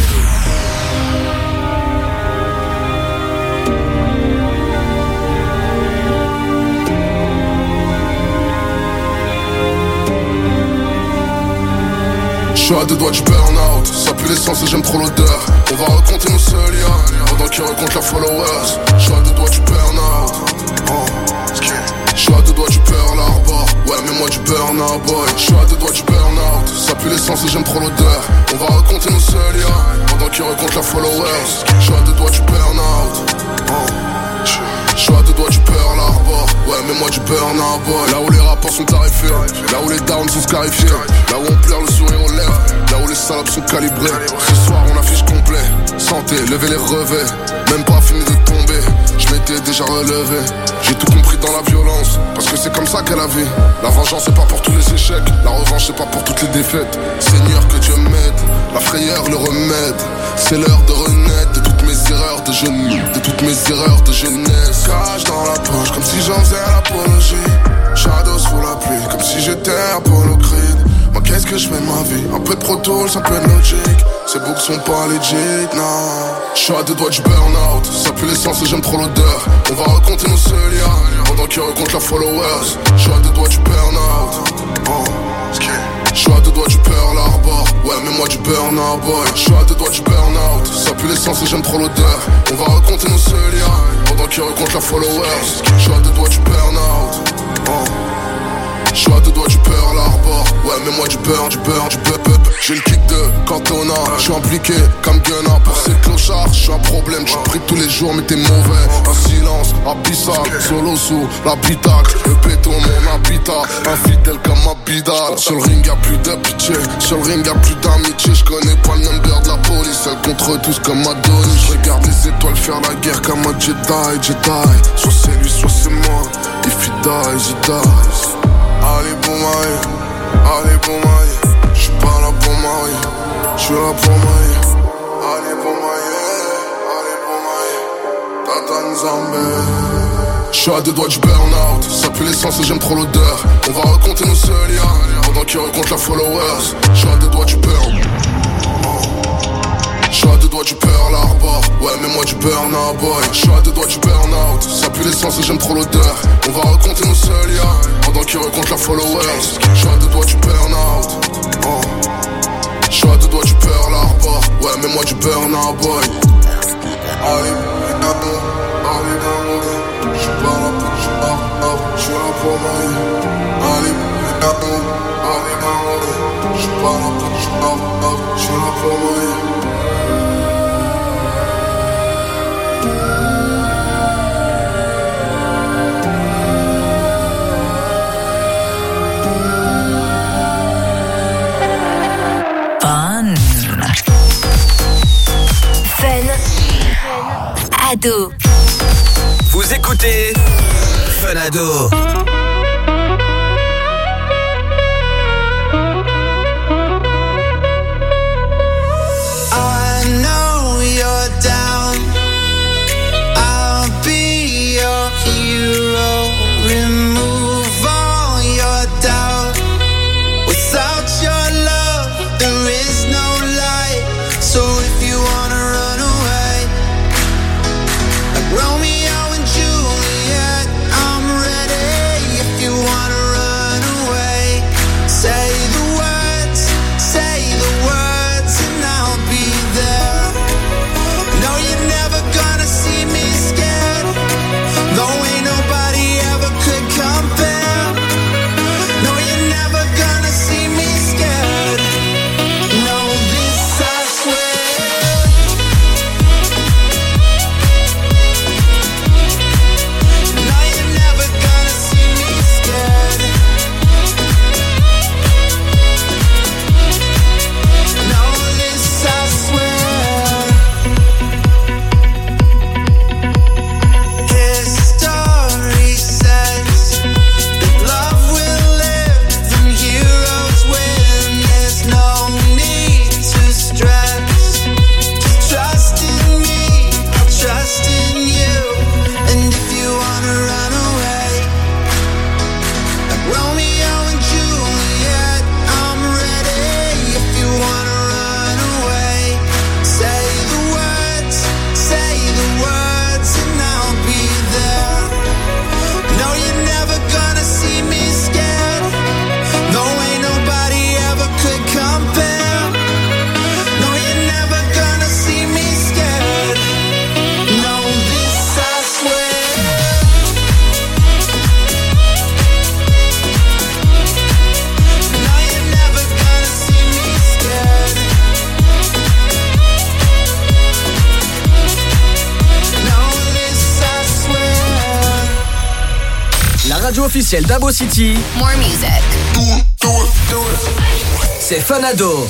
Je suis à deux doigts du burn-out, ça pue l'essence et j'aime trop l'odeur. On va raconter nos seuls liens, pendant qu'ils racontent leurs followers. Je suis à deux doigts du burn-out, oh. Je suis à deux doigts du Pearl Harbor, ouais mais moi du burn-out boy. Je suis à deux doigts du burn-out, ça pue l'essence et j'aime trop l'odeur. On va raconter nos seuls liens, pendant qu'ils racontent leurs followers. Je suis à deux doigts du burn-out, oh. Je suis à deux doigts du Pearl Harbor, ouais mais moi du burn-out boy. Là où les rapports sont tarifés, là où les downs sont scarifiés, là où on pleure le sourire aux lèvres, là où les salopes sont calibrées. Ce soir on affiche complet, santé, lever les revêts, même pas fini de tomber, je m'étais déjà relevé. J'ai tout compris dans la violence, parce que c'est comme ça qu'est la vie. La vengeance c'est pas pour tous les échecs, la revanche c'est pas pour toutes les défaites. Seigneur que Dieu m'aide, la frayeur le remède. C'est l'heure de renaître de toutes mes erreurs de jeunesse, de toutes mes erreurs de jeunesse. Cache dans la poche comme si j'en faisais l'apologie. Shadows sous la pluie comme si j'étais Apollo Creed. Moi qu'est-ce que je fais de ma vie? Un peu de Pro Tools, un peu de Logic. Ces books sont pas legit, non. J'suis à deux doigts du burn-out, ça pue l'essence et j'aime trop l'odeur. On va raconter nos seuls liens, pendant qu'ils racontent leurs followers. J'suis à deux doigts du burn-out, oh. J'suis à deux doigts du Pearl Harbor, ouais mais moi du burn-out boy. J'suis à deux doigts du burn-out, ça pue l'essence et j'aime trop l'odeur. On va raconter nos seuls liens, pendant qu'ils racontent leurs followers. J'suis à deux doigts du burn-out, oh. J'suis à deux doigts du Pearl Harbor. Ouais, mais moi du beurre, du beurre, du beurre. J'ai le kick de Cantona, j'suis impliqué comme Gunna. Pour ces clochards, j'suis un problème. J'suis pris tous les jours, mais t'es mauvais. Un silence abyssal, solo sous l'habitacle. Le béton, mon habitat, infidèle comme ma bidale. Sur le ring y'a plus de pitié, sur le ring y'a plus d'amitié. J'connais pas le number de la police, elle contre tous comme Adonis. J'regarde les étoiles faire la guerre comme un Jedi, Jedi. Soit c'est lui, soit c'est moi. If he dies, he dies. Allez bon mari, allez bon mari. J'suis pas là pour marier, j'suis là pour marier. Allez pour marier, allez pour marier. Tata Nzambe. J'suis à deux doigts du burn-out. Ça pue l'essence et j'aime trop l'odeur. On va raconter nos seuls liens pendant qu'ils racontent la followers. J'suis à deux doigts du burn. J'suis à deux doigts du Pearl Harbor. Ouais, mais moi du burn-out boy. J'suis à deux doigts du burn-out. Ça pue l'essence et j'aime trop l'odeur. On va raconter nos seuls liens pendant qu'ils racontent la followers. J'suis à deux doigts du burn-out. Oh. J'suis à deux doigts du Pearl Harbor. Ouais, mais moi du burn-out boy. Allez, d'amour, allez d'amour. J'suis pas là pour, j'suis pas là, j'suis là pour marier. Allez, d'amour, allez d'amour. J'suis pas là pour, j'suis pas là, j'suis là pour marier. Ado. Vous écoutez Fun Ado. I know you're down. I'll be your hero. Remove all your doubt. Without your love, there is no light. So if you wanna run away, like Romeo and Juliet, I'm ready. If you wanna run away, say the words, say the words, and I'll be there. No, you're never gonna see me scared. Though ain't nobody ever could compare. No, you're never gonna see me scared. No, this I swear. No, you're never gonna see me scared. No, this I swear. History says that love will live and heroes win. There's no need to stress. Just trust in me, I'll trust in you. And if you wanna run away, like Romeo and Juliet, I'm ready. If you wanna run away, say the words, say the words, and I'll be there. No, you're never gonna see me scared. No, ain't nobody ever could compare. No, you're never gonna see me scared. No, this I swear. No, you're never gonna see me scared. No, this I swear. La radio officielle d'Abo City, More music. c'est Fun Ado.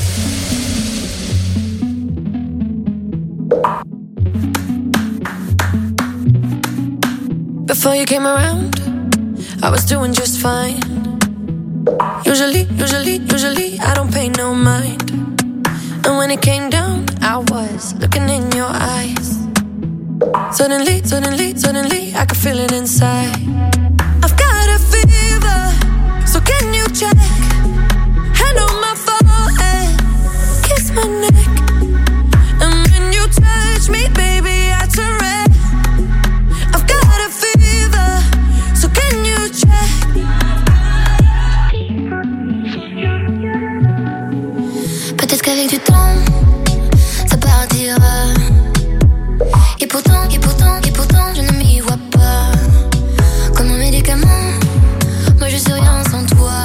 Before you came around, I was doing just fine. Usually, usually, usually, I don't pay no mind. And when it came down, I was looking in your eyes. Suddenly, suddenly, suddenly, I could feel it inside. I've got a fever, so can you check? Hand on my forehead, kiss my neck. And when you touch me, baby, I turn red. I've got a fever, so can you check? Peut-être qu'avec du temps, ça partira. Et pourtant, et pourtant, et pourtant, je ne m'y vois pas. Comme un médicament, moi je suis rien sans toi.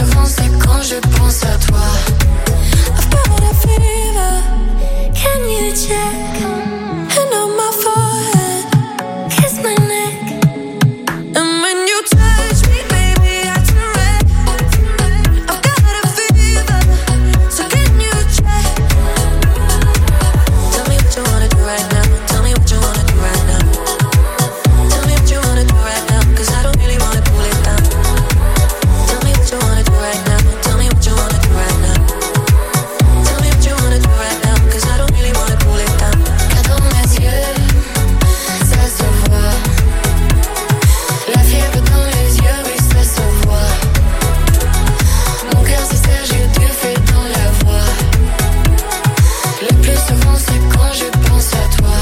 souvent c'est quand je pense à toi. I've got a fever, can you check? Hand on my forehead, kiss my neck. And when you touch me, baby, I turn red. I've got a fever, so can you check? Tell me what you wanna do right now. Tell me what you wanna do right now. Tell me what you wanna do right now, 'cause I don't really wanna pull it down. Tell me what you wanna do right now. Tell me what you wanna do right now. Tell me what you wanna do right now, 'cause I don't really wanna pull it down. Car dans mes yeux, ça se voit. La fièvre dans les yeux, oui, ça se voit. Mon cœur c'est Sergio, tu fais dans la voix. Le plus souvent c'est quand je pense à toi.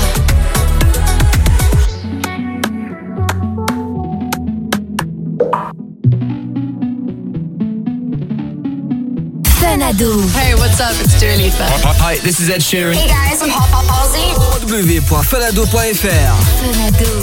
Fun Ado. Hey, what's up? It's Dua Lipa. Hi, this is Ed Sheeran. Hey guys, I'm Hot Pop Halsey. w w w point funado point f r. Fun Ado.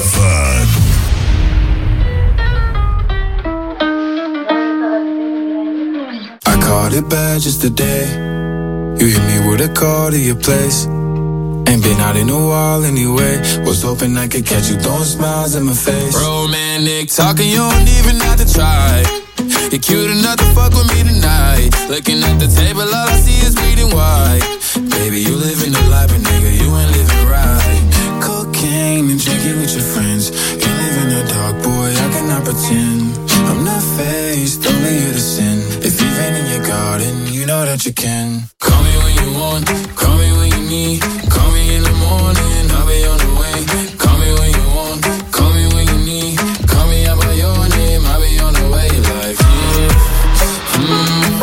I caught it bad just today. You hit me with a call to your place. Ain't been out in a while anyway. Was hoping I could catch you throwing smiles in my face. Romantic talking, you don't even have to try. You're cute enough to fuck with me tonight. Looking at the table, all I see is bleeding white. Baby, you living the life, but nigga, you ain't living right. Cocaine and drinking with your friends. You live in the dark, boy, I cannot pretend. I'm not faced, only you to sin. If you've been in your garden, you know that you can. Call me when you want, call me when you need. Call me in the morning, I'll be on the way. Call me when you want, call me when you need. Call me out by your name, I'll be on the way. Like, mm, mm, mm,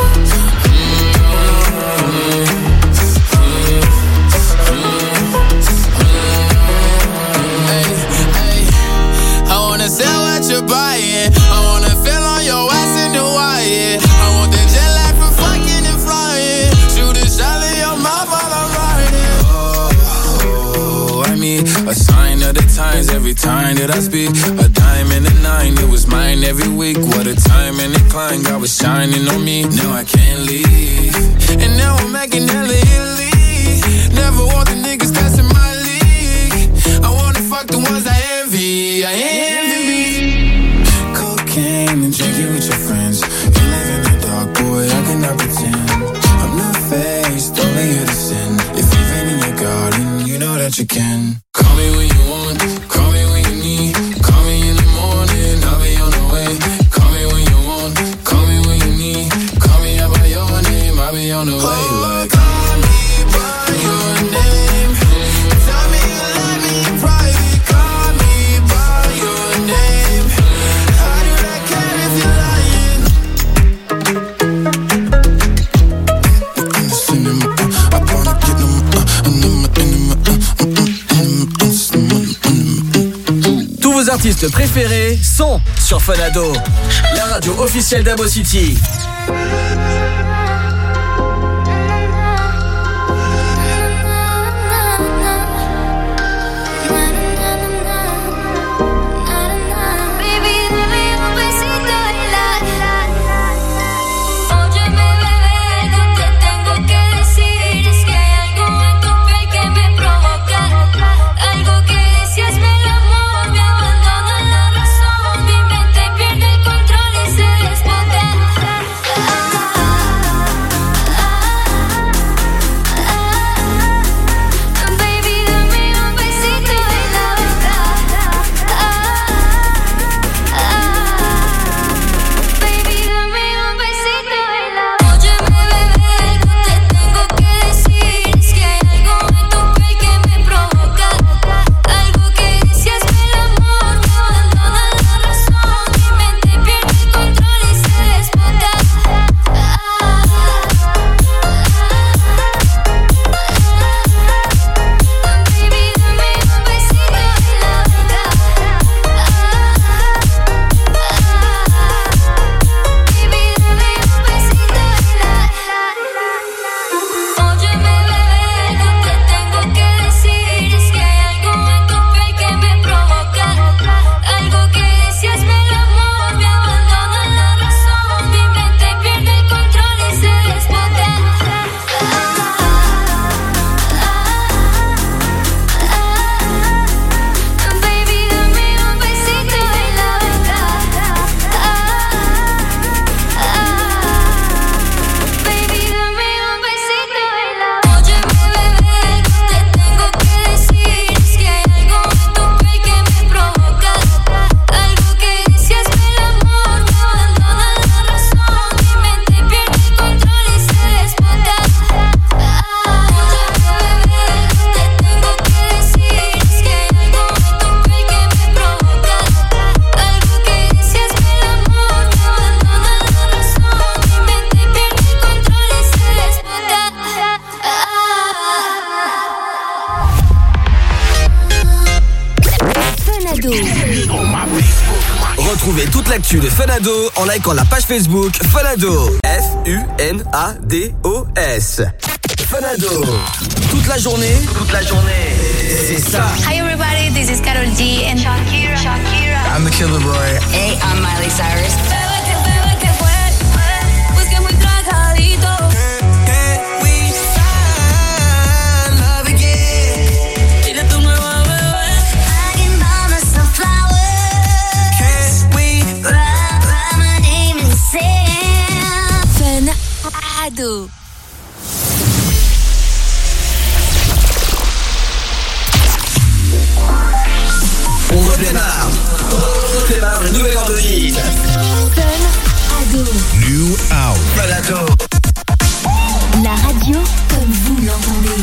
hey, hey. I wanna sell what you're buying. I wanna feel on your ass in Hawaii. I want the jet lag from fucking and flying. Shoot a shot in your mouth while I'm riding. Oh, I mean, a sign of the times every time that I speak. A dime and a nine, it was mine every week. What a time and a climb, God was shining on me. Now I can't leave, and now I'm making hella Italy. Never want the niggas that's in my league. I wanna fuck the ones I envy. I envy. Cocaine and drinking with your friends. You live in the dark, boy, I cannot pretend. I'm not faced, only you to sin. If you've been in your garden, you know that you can. Call me when you want, call me when you need. Call me in the morning, I'll be on the way. Call me when you want, call me when you need. Call me out by your name, I'll be on the way. Like, call me by your name. Tell me you love me in private. Call me by your name. How do I care if you're lying? I wanna get them, Tous vos artistes préférés sont sur Fun Ado, la radio officielle d'Abo City. Algo que l'actu de Funado en likant la page Facebook Funado. F U N A D O S. Funado. Toute la journée, toute la journée, c'est ça. Hi everybody, this is Karol G and Shakira. Shakira. I'm the Killer Boy. Hey, I'm Miley Cyrus. Funado. On redémarre. On redémarre une nouvelle heure de hit. Funado. New Out. Funado. La radio comme vous l'entendez.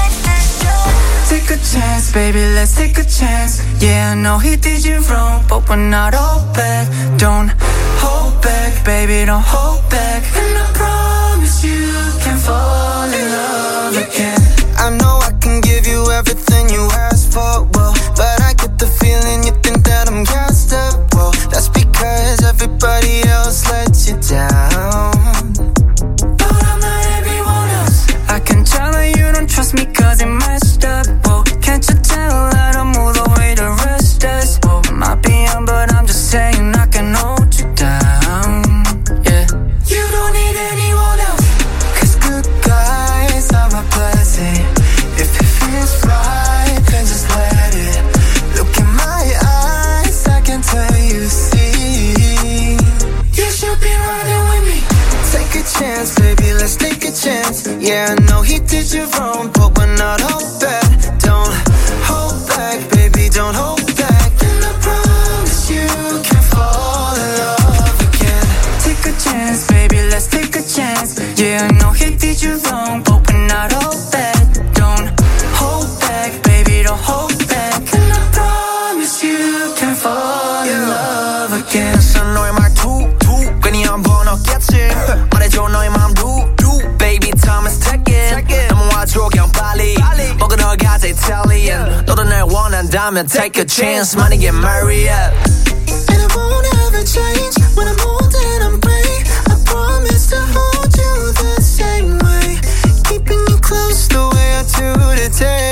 Take a chance, baby, let's take a chance. Yeah, I know he did you wrong, but we're not all back. Don't hold back, baby, don't hold back. And I promise you can fall in love again. I know I can give you everything you ask for, well, but I get the feeling you think that I'm gassed up, well, that's because everybody else lets you down. But I'm not everyone else. I can tell that you don't trust me cause it messed up, well, can't you tell that I move the way the rest does? Well, I might be young, but I'm just saying I can hold you down, yeah. You don't need anyone else, cause good guys are a blessing. If it feels right, then just let it. Look in my eyes, I can tell you see. you should be riding with me. Take a chance, baby, let's take a chance. Yeah, I know he did you wrong, but we're not all bad. Don't hold back, baby, don't hold back. And I promise you can fall in love again. Take a chance, baby, let's take a chance. Yeah, I know he did you wrong, but we're not all bad. Don't hold back, baby, don't hold back. And I promise you can fall in love again. 선 너의 말투 괜히 한번 어겼지 말해줘 너의 마음 두 Baby, time is ticking 넘어와줘 그냥 빨리 먹으러 가자 Italian 너도 날 원한다면 take a chance Money get married up. And I won't ever change when I'm old and I'm gray. I promise to hold you the same way, keeping you close the way I do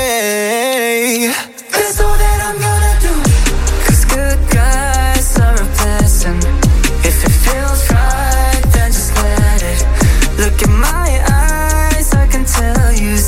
today. That's all that I'm gonna do. Cause good guys are a blessing. If it feels right, then just let it. Look in my eyes, I can tell you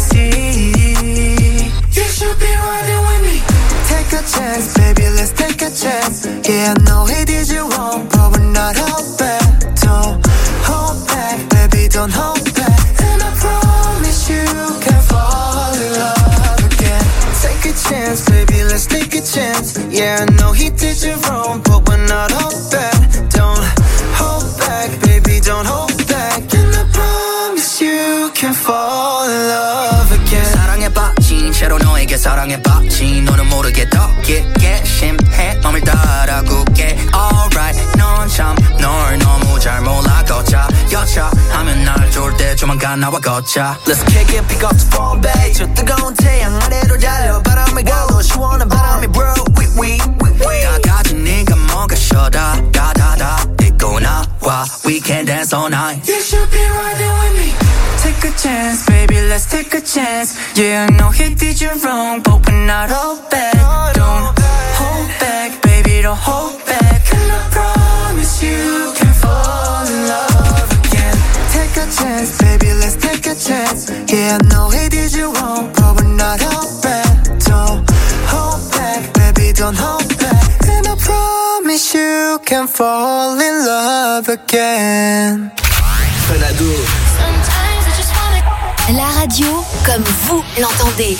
see. You should be riding with me. Take a chance, baby, let's take a chance. Yeah, I know he did you wrong, but we're not all bad. Don't hold back, baby, don't hold back. And I promise you can fall in love again. Take a chance, baby, let's take a chance. Yeah, I know he did you wrong, but we're not all bad. Don't hold back, baby, don't hold back. And I promise you can fall in love again. 사랑에 빠진 채로 너에게 사랑에 빠진 너는 모르게 더 깊게 심해 맘을 따라 굳게 Alright 넌 참 널 너무 잘 몰라 걷자 여차 하면 날 좋을 때 조만간 나와 걷자 Let's kick it, pick up the phone, babe. 저 뜨거운 태양 아래로 달려 바람을 갈러 시원한 바람이 bro we we we we 다 가진 네가 뭔가 쉬어다 다다다 잊고 나와 We can dance all night. You should be riding with me. Take a chance, baby, let's take a chance. Yeah, I know he did you wrong, but we're not all bad. Don't hold back, baby, don't hold back. And I promise you can fall in love again. Take a chance, baby, let's take a chance. Yeah, I know he did you wrong, but we're not all bad. Don't hold back, baby, don't hold back. And I promise you can fall in love again. Funado. La radio comme vous l'entendez.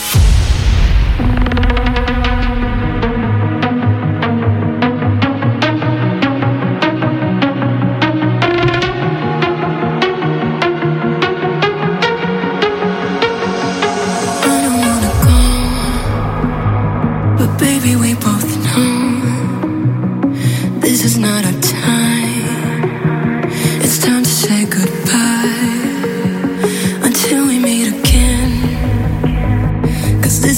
Baby, we both know this is not our time. It's time to say goodbye until we meet again. Cause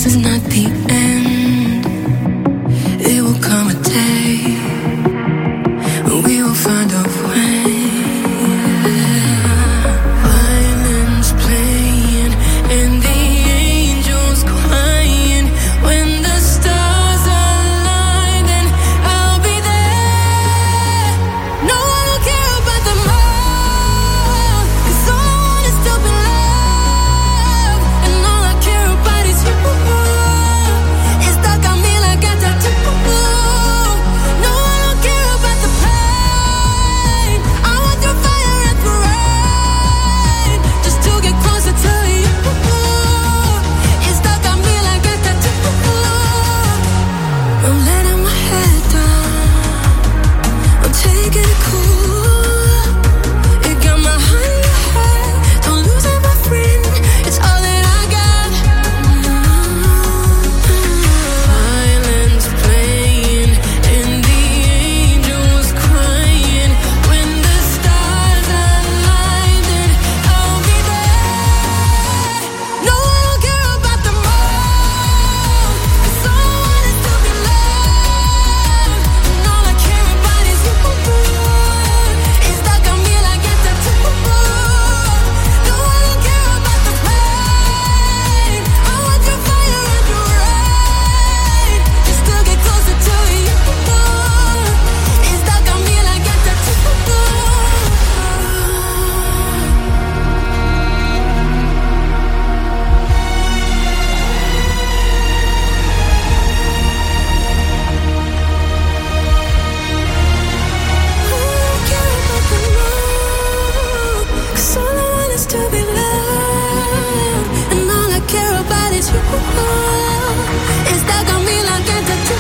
It's stuck on me like a tattoo.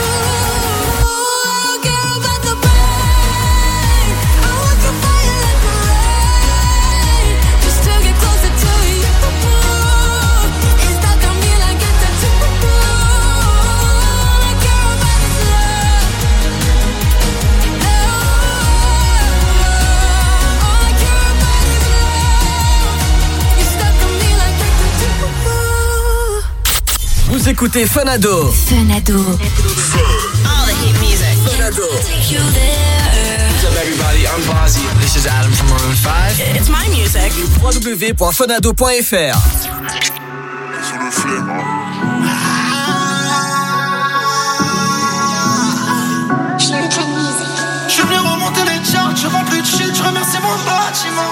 Vous écoutez Fanado. Fanado. All the hit music. Fanado. What's up, everybody? I'm Bozzy. This is Adam from Maroon five. It's my music. w w w point fanado point f r. Je suis venu remonter les charts, je remplis de shit, je remercie mon bâtiment.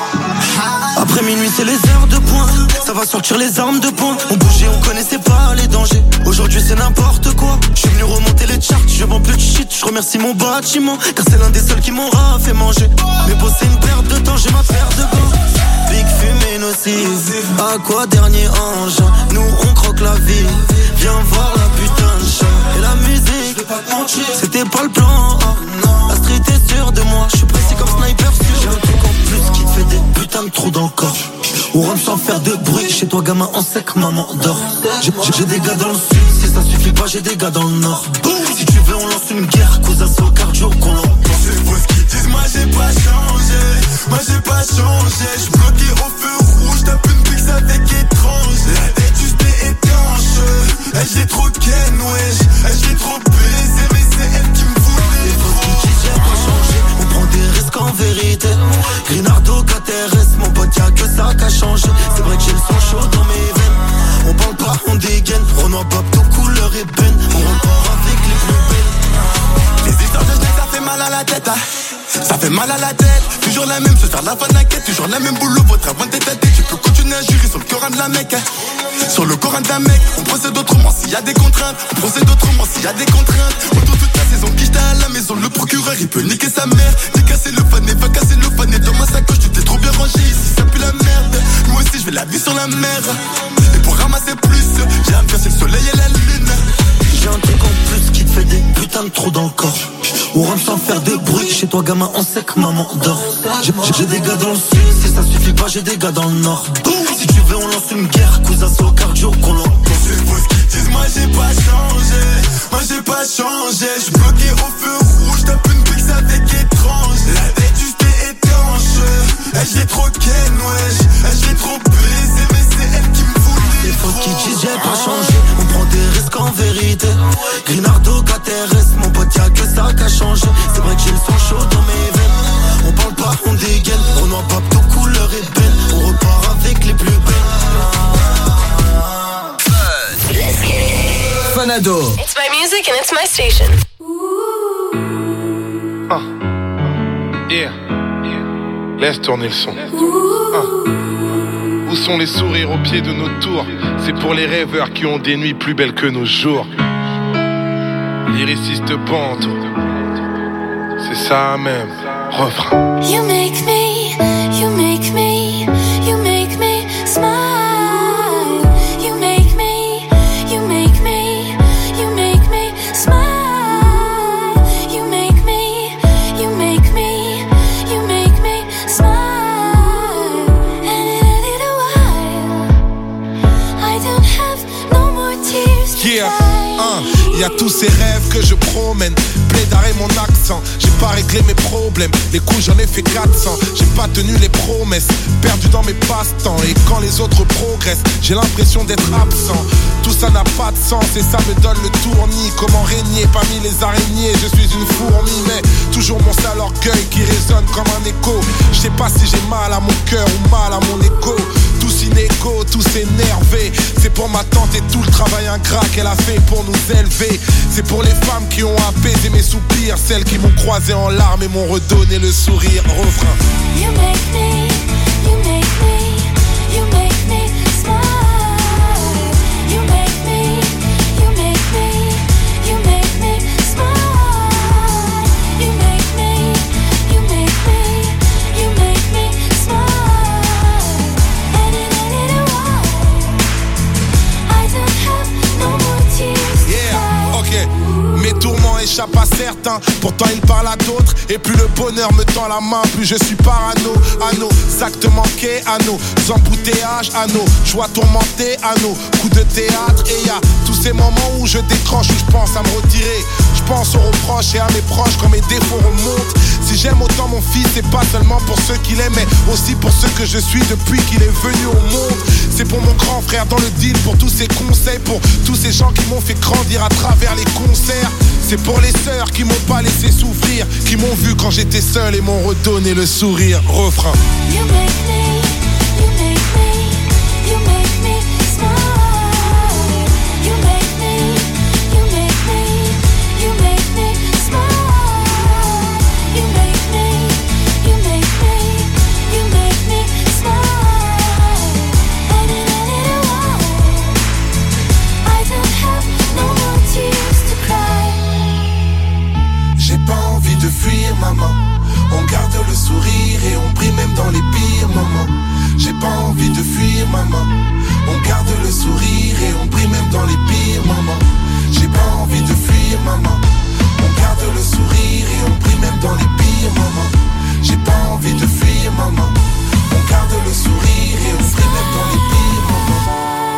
Après minuit c'est les heures de pointe, ça va sortir les armes de poing. On bougeait, on connaissait pas les dangers. Aujourd'hui c'est n'importe quoi. Je suis venu remonter les charts, je vends plus de shit, je remercie mon bâtiment. Car c'est l'un des seuls qui m'aura fait manger. Mais bon c'est une perte de temps, j'ai ma paire de gants. Big fumée nocive, à quoi dernier ange? Nous on croque la vie, viens voir la putain de chat. Et la musique, c'était pas le plan A. La street est sûre de moi, je suis précis comme sniper sûr. J'ai un truc en plus qui te fait des putains de trous dans le corps. On rentre sans faire de bruit, chez toi gamin en sec, maman dort. J'ai, j'ai des gars dans le sud, si ça suffit pas j'ai des gars dans le nord. Si tu veux on lance une guerre, cause à saut cardio qu'on l'entend. C'est beau ce qu'ils disent, moi j'ai pas changé. Moi j'ai pas changé, j'suis bloqué au feu rouge, tape une pixe avec étrange. La tête juste étanche, elle j'ai trop ken wesh, elle j'ai trop baisé, mais c'est elle qui me voulait. C'est beau ce qu'ils disent, j'ai pas changé. On prend des risques en vérité. Grinardo, K T R S, mon pote y'a que ça qu'a changé. C'est vrai que j'ai le sang chaud dans mes veines. On parle pas, on dégaine. Renoir, Babto, couleur ébène. On repart avec les plus belles. Les histoires de jeunesse, ça fait mal à la tête, hein. Ça fait mal à la tête, toujours la même, se faire la fin de la quête, toujours la même boulot, votre avant d'être tête. Tu peux continuer à jurer sur le Coran de la mec, hein. Sur le Coran d'un mec, on procède autrement s'il y a des contraintes. On procède autrement s'il y a des contraintes. Autour toute la saison, qui j'étais à la maison, le procureur il peut niquer sa mère. T'es cassé le fan et va casser le fan et dans ma sacoche tu t'es trop bien rangé. Ici ça pue la merde, moi aussi je vais la vie sur la mer. Et pour ramasser plus, j'ai à me faire c'est le soleil et la lune. J'ai un truc en plus qui te fait des putains de trous dans le corps. On rentre sans faire de bruit, chez toi gamin en sec, maman dort. J'ai, j'ai des gars dans le sud, si ça suffit pas j'ai des gars dans le nord. Si tu veux on lance une guerre, cousin c'est au cardio qu'on l'entend. C'est beau ce qu'ils disent, moi j'ai pas changé. Moi j'ai pas changé, j'suis bloqué au feu rouge, tape une pixe avec étrange. La tête juste étanche, elle j'ai trop ken wesh, elle j'ai trop baisé, mais c'est elle qui me voulait. C'est faux ce qu'ils disent, j'ai pas changé. On prend des risques en vérité. Grinardo, K T R S, mon pote y'a que ça qu'a changé. C'est vrai que j'ai le sang chaud dans mes veines. On parle pas, on dégaine. Renoir, Babto, couleur ébène. On repart avec les plus belles. Fanado. It's my music and it's my station. Ah. Yeah. Laisse tourner le son. Ah. Où sont les sourires au pied de nos tours? C'est pour les rêveurs qui ont des nuits plus belles que nos jours. Lyriciste pente, c'est ça même. Refrain. You make me, you make me, you make me smile. You make me, you make me, you make me smile. You make me, you make me, you make me smile. And in a little while, I don't have no more tears to Yeah, cry. uh, y a tous ces rêves que je promène. Plaidaré mon accent, j'ai pas réglé mes problèmes. Les coups j'en ai fait quatre cents. J'ai pas tenu les promesses, perdu dans mes passe-temps. Et quand les autres progressent, j'ai l'impression d'être absent. Tout ça n'a pas de sens et ça me donne le tournis. Comment régner parmi les araignées? Je suis une fourmi, mais toujours mon sale orgueil qui résonne comme un écho. Je sais pas si j'ai mal à mon cœur ou mal à mon égo. Tous inégaux, tous énervés. C'est pour ma tante et tout le travail ingrat qu'elle a fait pour nous élever. C'est pour les femmes qui ont apaisé mes soupirs, celles qui m'ont croisé en larmes et m'ont redonné le sourire. Refrain. You make me, you make me, you make me smile. You make me, you make me, you make me smile. You make me, you make me, you make me smile. And in a little while, I don't have échappe à certains, pourtant il parle à d'autres. Et plus le bonheur me tend la main, plus je suis parano. À nos actes manqués, à nos embouteillages, à nos joies tourmentées, à nos coups de théâtre. Et y'a tous ces moments où je décroche, où je pense à me retirer. Je pense aux reproches et à mes proches quand mes défauts remontent. Si j'aime autant mon fils, c'est pas seulement pour ceux qu'il aime, mais aussi pour ceux que je suis depuis qu'il est venu au monde. C'est pour mon grand frère dans le deal, pour tous ses conseils, pour tous ces gens qui m'ont fait grandir à travers les concerts. C'est pour les sœurs qui m'ont pas laissé souffrir, qui m'ont vu quand j'étais seul et m'ont redonné le sourire. Refrain. You make me, you make me, you make me smile. You make me, you make me, you make me smile. You make me, you make me, you make me smile. And in a little while, I don't have no more tears to cry. J'ai pas envie de fuir, maman. On garde le sourire et on brille même dans les pires moments. J'ai pas envie de fuir, maman. On garde le sourire et on brille même dans les pires moments. J'ai pas envie de fuir, maman. On garde le sourire et on brille même dans les pires moments. J'ai pas envie de fuir, maman. On garde le sourire et on brille même dans les pires moments.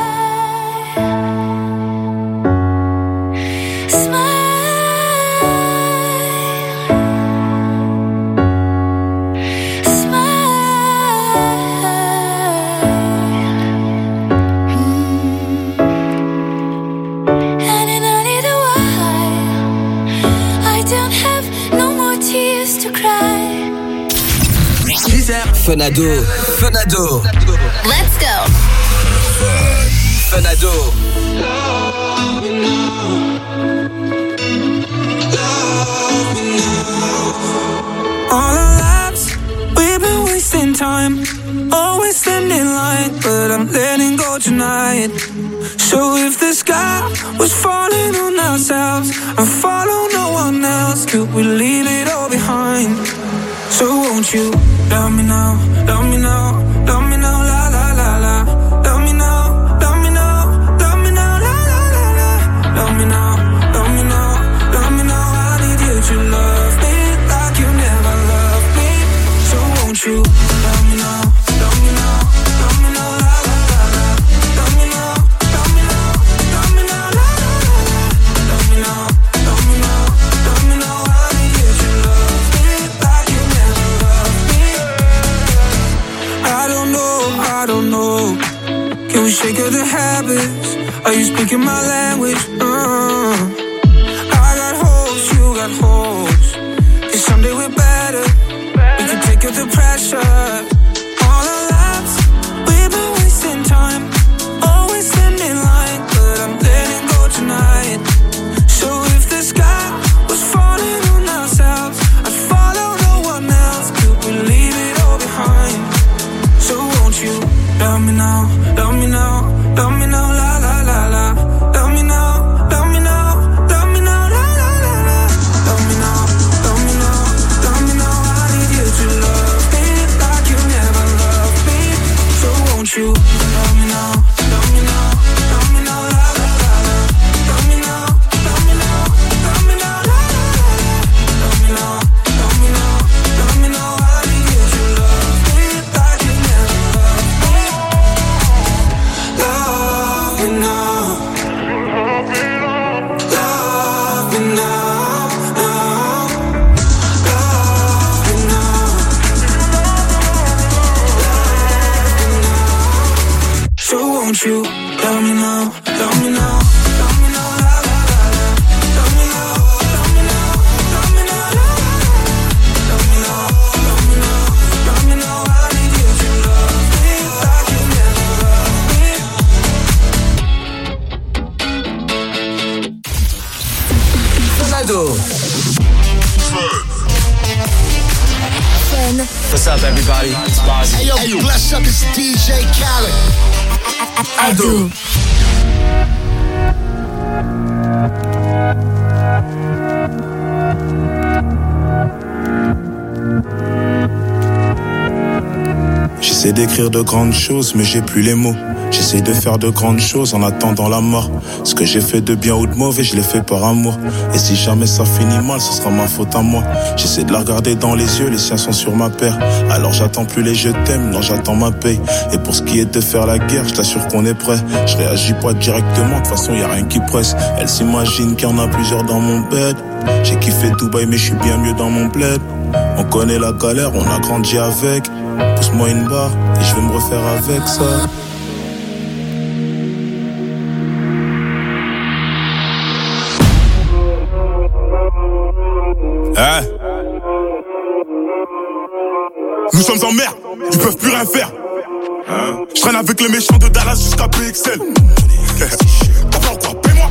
Funado, Funado. Let's go. Funado. All our lives, we've been wasting time, always standing in line, but I'm letting go tonight. So if the sky was falling on ourselves and follow no one else, could we leave it all behind? So won't you love me now, love me now, love me now, la la la la. Love me now, love me now, love me now, la la la la. Love me now, love me now, love me now. I need you to love me like you never loved me. So won't you love me now, love me now, love me now, la la la la. Love me now, love me now, love me now, la la la la. Love me now, love me now, love me now. I need you to love me like you never loved me. I don't know, I don't know. Can we shake of the habits? Are you speaking my language? Uh, I got hopes, you got hopes. Cause someday we're better. We can take up the pressure. All our lives, we've been wasting time, always standing in line, but I'm letting go tonight. So if the sky was falling on ourselves, I'd follow no one else. Could we leave it all behind? So won't you love me now, love me now, love me now, la la la la. Love me now, love me now, love me now, la la la la. Love me now, love me now, love me now. I need you to love me like you never loved me. So won't you love me now, love me now, love me now, la la la la. Love me now, love me now, love me now, la la la la. Love me now, love me now, love me now. I need you to love me like you never loved me. Love me now. Love me now, now. Love me now. Love me now. So won't you love me now, love me now, love me now, la la la la. Love me now, love me now, love me now, la la la la. Love me now, love me now, love me now. I need you to love me like you never loved me. Funado. Fun. What's up, everybody? It's Bozzy. Hey yo, hey, yo. Bless up, it's D J Khaled. Ado. Je J'essaie d'écrire de grandes choses, mais j'ai plus les mots. J'essaie de faire de grandes choses en attendant la mort. Ce que j'ai fait de bien ou de mauvais, je l'ai fait par amour. Et si jamais ça finit mal, ce sera ma faute à moi. J'essaie de la regarder dans les yeux, les siens sont sur ma paire. Alors j'attends plus les je t'aime, non j'attends ma paye. Et pour ce qui est de faire la guerre, je t'assure qu'on est prêt. Je réagis pas directement, de toute façon y a rien qui presse. Elle s'imagine qu'il y en a plusieurs dans mon bed. J'ai kiffé Dubaï mais je suis bien mieux dans mon bled. On connaît la galère, on a grandi avec. Pousse-moi une barre et je vais me refaire avec ça. Hein? Nous sommes en mer, ils peuvent plus rien faire. Hein? Je traîne avec les méchants de Dallas jusqu'à P X L. T'as pas encore, paie-moi.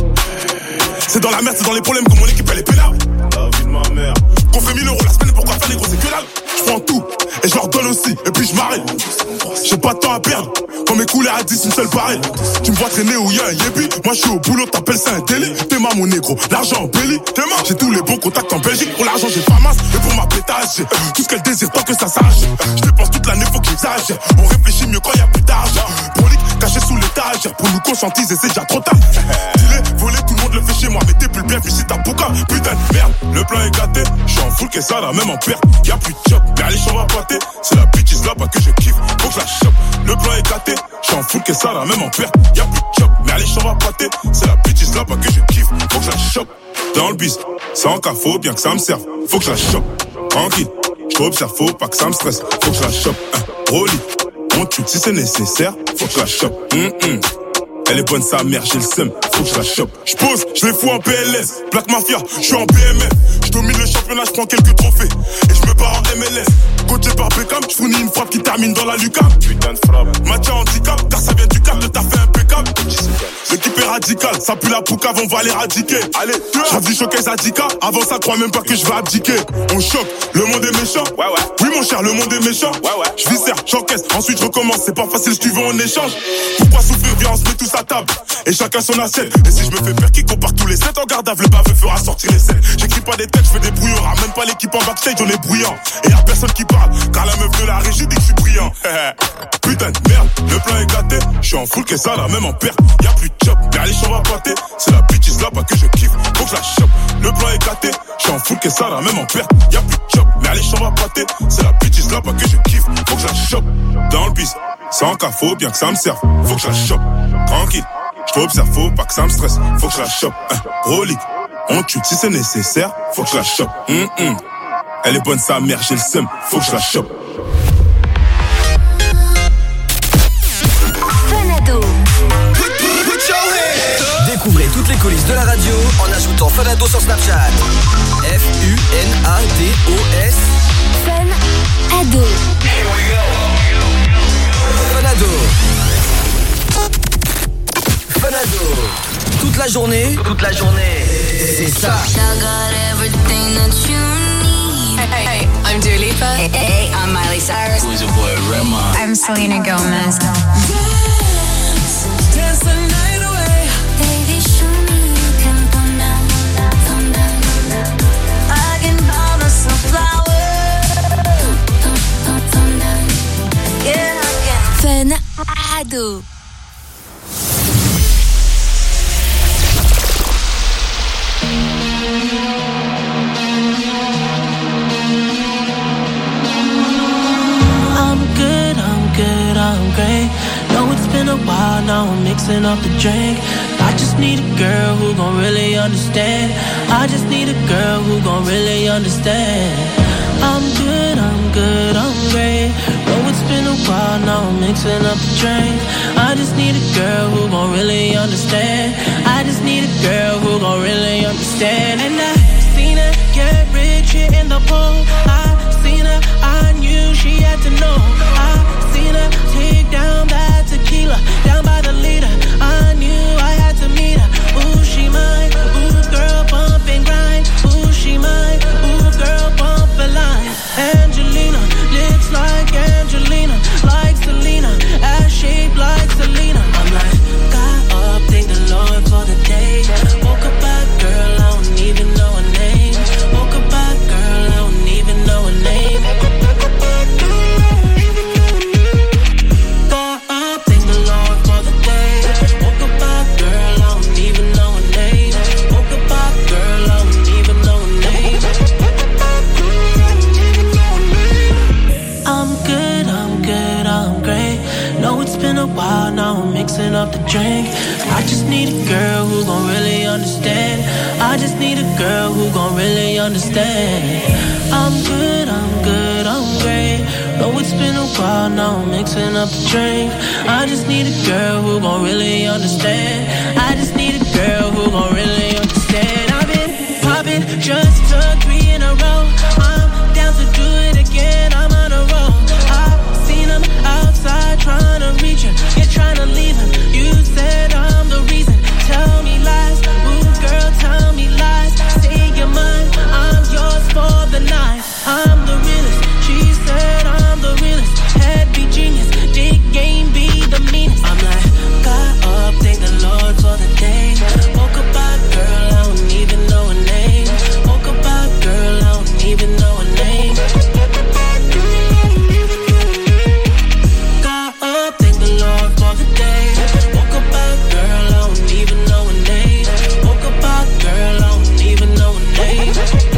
C'est dans la merde, c'est dans les problèmes que mon équipe elle est pénale. La vie de ma mère. Qu'on fait mille euros la semaine, pourquoi faire les gros c'est que dalle. Je prends tout et je leur donne aussi, et puis je m'arrête. J'ai pas de temps à perdre. Quand mes couleurs à dix, une seule pareille. Tu me vois traîner où y'a un yébi. Moi je suis au boulot, t'appelles ça un délit. T'es ma mon négro, l'argent en belly. T'es ma, j'ai tous les bons contacts en Belgique. Pour l'argent j'ai pas masse, et pour ma pétage j'ai tout ce qu'elle désire tant que ça s'arrache. Je dépense toute l'année, faut que j'exagère. On réfléchit mieux quand y'a plus d'argent. Prolique, caché sous l'étagère. Pour nous conscientiser c'est déjà trop tard. Dealer, voler, tout le monde le fait chez moi. Mais t'es plus bien vu si t'as bouca. Putain de merde, le plan est gâté. J'suis en full que ça là, même en perte. Y'a plus de job, mais allez j'en va pâter. C'est la bitch là pas que je kiffe, faut que je la chope. Le plan est gâté, j'suis en full que ça là, même en perte. Y'a plus de job, mais allez j'en va pâter. C'est la bitch là pas que je kiffe, faut que je la chope. Dans le bis, sans cas, faut bien que ça me serve. Faut que je la chope, tranquille. J't'observe, faut pas que ça me stresse. Faut que je la chope, hein, Rolly. On tue si c'est nécessaire, faut que je la chope. Mm-mm. Elle est bonne sa mère, j'ai le seum, faut que je la chope. J'pose, je les fous en P L S. Black Mafia, j'suis en B M F. J'domine le championnat, j'prends quelques trophées. Et j'me barre en M L S. Coaché par Beckham, j'fournis une frappe qui termine dans la lucarne. Putain de frappe. Match à handicap, car ça vient du cap, de taf fait impeccable. L'équipe est radicale, ça pue la poucave, on va l'éradiquer. Allez, j'avais choqué Zadika. Avant ça, crois même pas que je vais abdiquer. On choque, le monde est méchant. Ouais, ouais. Oui, mon cher, le monde est méchant. Ouais, ouais. J'viscère, j'encaisse, ensuite je recommence. C'est pas facile, si tu veux, on échange. Pourquoi souffrir, viens, on se met tous à table. Et chacun son assiette. Et si je me fais faire qui compare tous les sept en garde à le baveux fera sortir les sept. J'écris pas des textes, je fais des brouillons. Ramène pas l'équipe en backstage, on est bruyant. Et y'a personne qui parle, car la meuf de la régie dit que je suis brillant. Putain de merde, le plan est gâté. J'suis en full que ça là, même en perte. Y'a plus de job, mais allez j'en va pâter. C'est la bitch là pas que je kiffe, faut que je la chope. Le plan est gâté, j'suis en full que ça là, même en perte. Y'a plus de job, mais allez j'en va pâter. C'est la bitch là pas que je kiffe, faut que je la chope. Dans le bis, sans cas, faut bien que ça me serve. Faut que je la chope, tranquille. J't'observe, faut pas que ça me stresse. Faut que je la chope, hein, Rolly. On tue si c'est nécessaire, faut que je la chope. Mm-mm. Elle est bonne sa mère, j'ai le seum, faut que je la chope. Fanado. Découvrez toutes les coulisses de la radio en ajoutant Fanado sur Snapchat. F U N A D O S. Fanado. Fanado. Fanado. Toute la journée, toute la journée, c'est ça. Hey, hey, I'm Dua Lipa. Hey, hey, I'm Miley Cyrus. Who's your boy, Rema? I'm Selena Gomez. Dance, dance the night away. Baby, show me you can calm down, calm down. I can buy myself flowers. Calm, calm, calm down. Yeah, I can. Fanado. I'm good, I'm good, I'm great. Know it's been a while, now I'm mixing up the drink. I just need a girl who gon' really understand. I just need a girl who gon' really understand. I'm good, I'm good, I'm great. Know it's been a while, now I'm mixing up the drink. I just need a girl who gon' really understand. I just need a girl who gon' really understand. And I seen her get rich here in the pool. I seen her, I knew she had to know. I seen her take down that tequila, down by the leader. I knew I had to meet her. Ooh, she mine. Ooh, girl, bump and grind. Ooh, she mine. Ooh, girl, bump a line. Angelina, lips like Angelina, like Selena, ass shaped like Selena. I'm like, got up, thank the Lord for the day. Woke up by girl, I don't even know her name. Woke up by girl, I don't even know her name. been a while, now I'm mixing up the drink. I just need a girl who gon' really understand. I just need a girl who gon' really understand. I'm good, I'm good, I'm great. No, it's been a while, now I'm mixing up the drink. I just need a girl who gon' really understand. I just need a girl who gon' really understand. I've been popping just to three in a row. I'm down to do it again, I'm on a roll. I've seen him outside trying to reach him. You're trying to leave him. You said I'm the reason. Tell me lies, ooh girl, tell me lies. Say you're mine, I'm yours for the night. I'm the realest, she said I'm the realest. Head be genius, dick game be the meanest. I'm like, got up, thank the Lord for the day. Woke up by girl, I don't even know her name. Woke up by girl, I don't even know her name. Got up, thank the Lord for the day. Woke up by girl, I don't even know her name. Woke up by girl, I don't even know her name.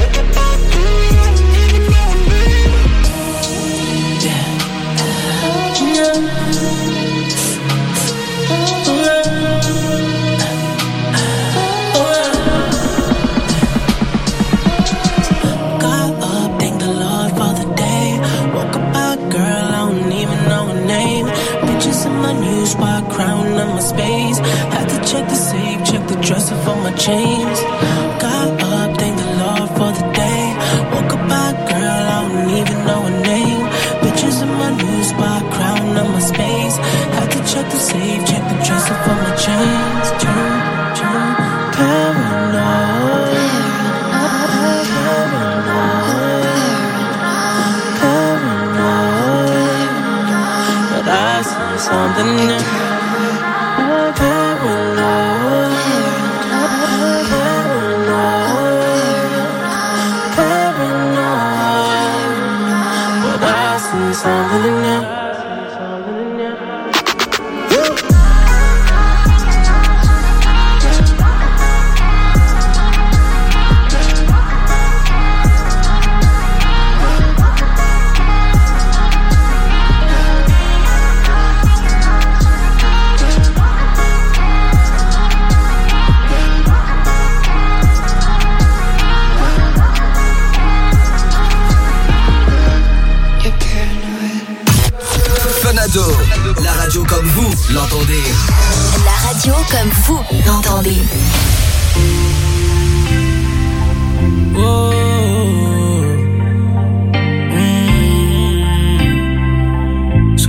Spot crown on my space. Had to check the safe, check the dresser for my chains. Got up, thank the Lord for the day. Woke up by girl, I don't even know her name. Bitches in my new spot crown on my space. Had to check the safe, check the dresser for my chains. Turn, turn, paranoid. I see something new. I'm paranoid. Paranoid. Paranoid. But I see something new. La radio comme vous l'entendez. La radio comme vous l'entendez. Oh, mmh.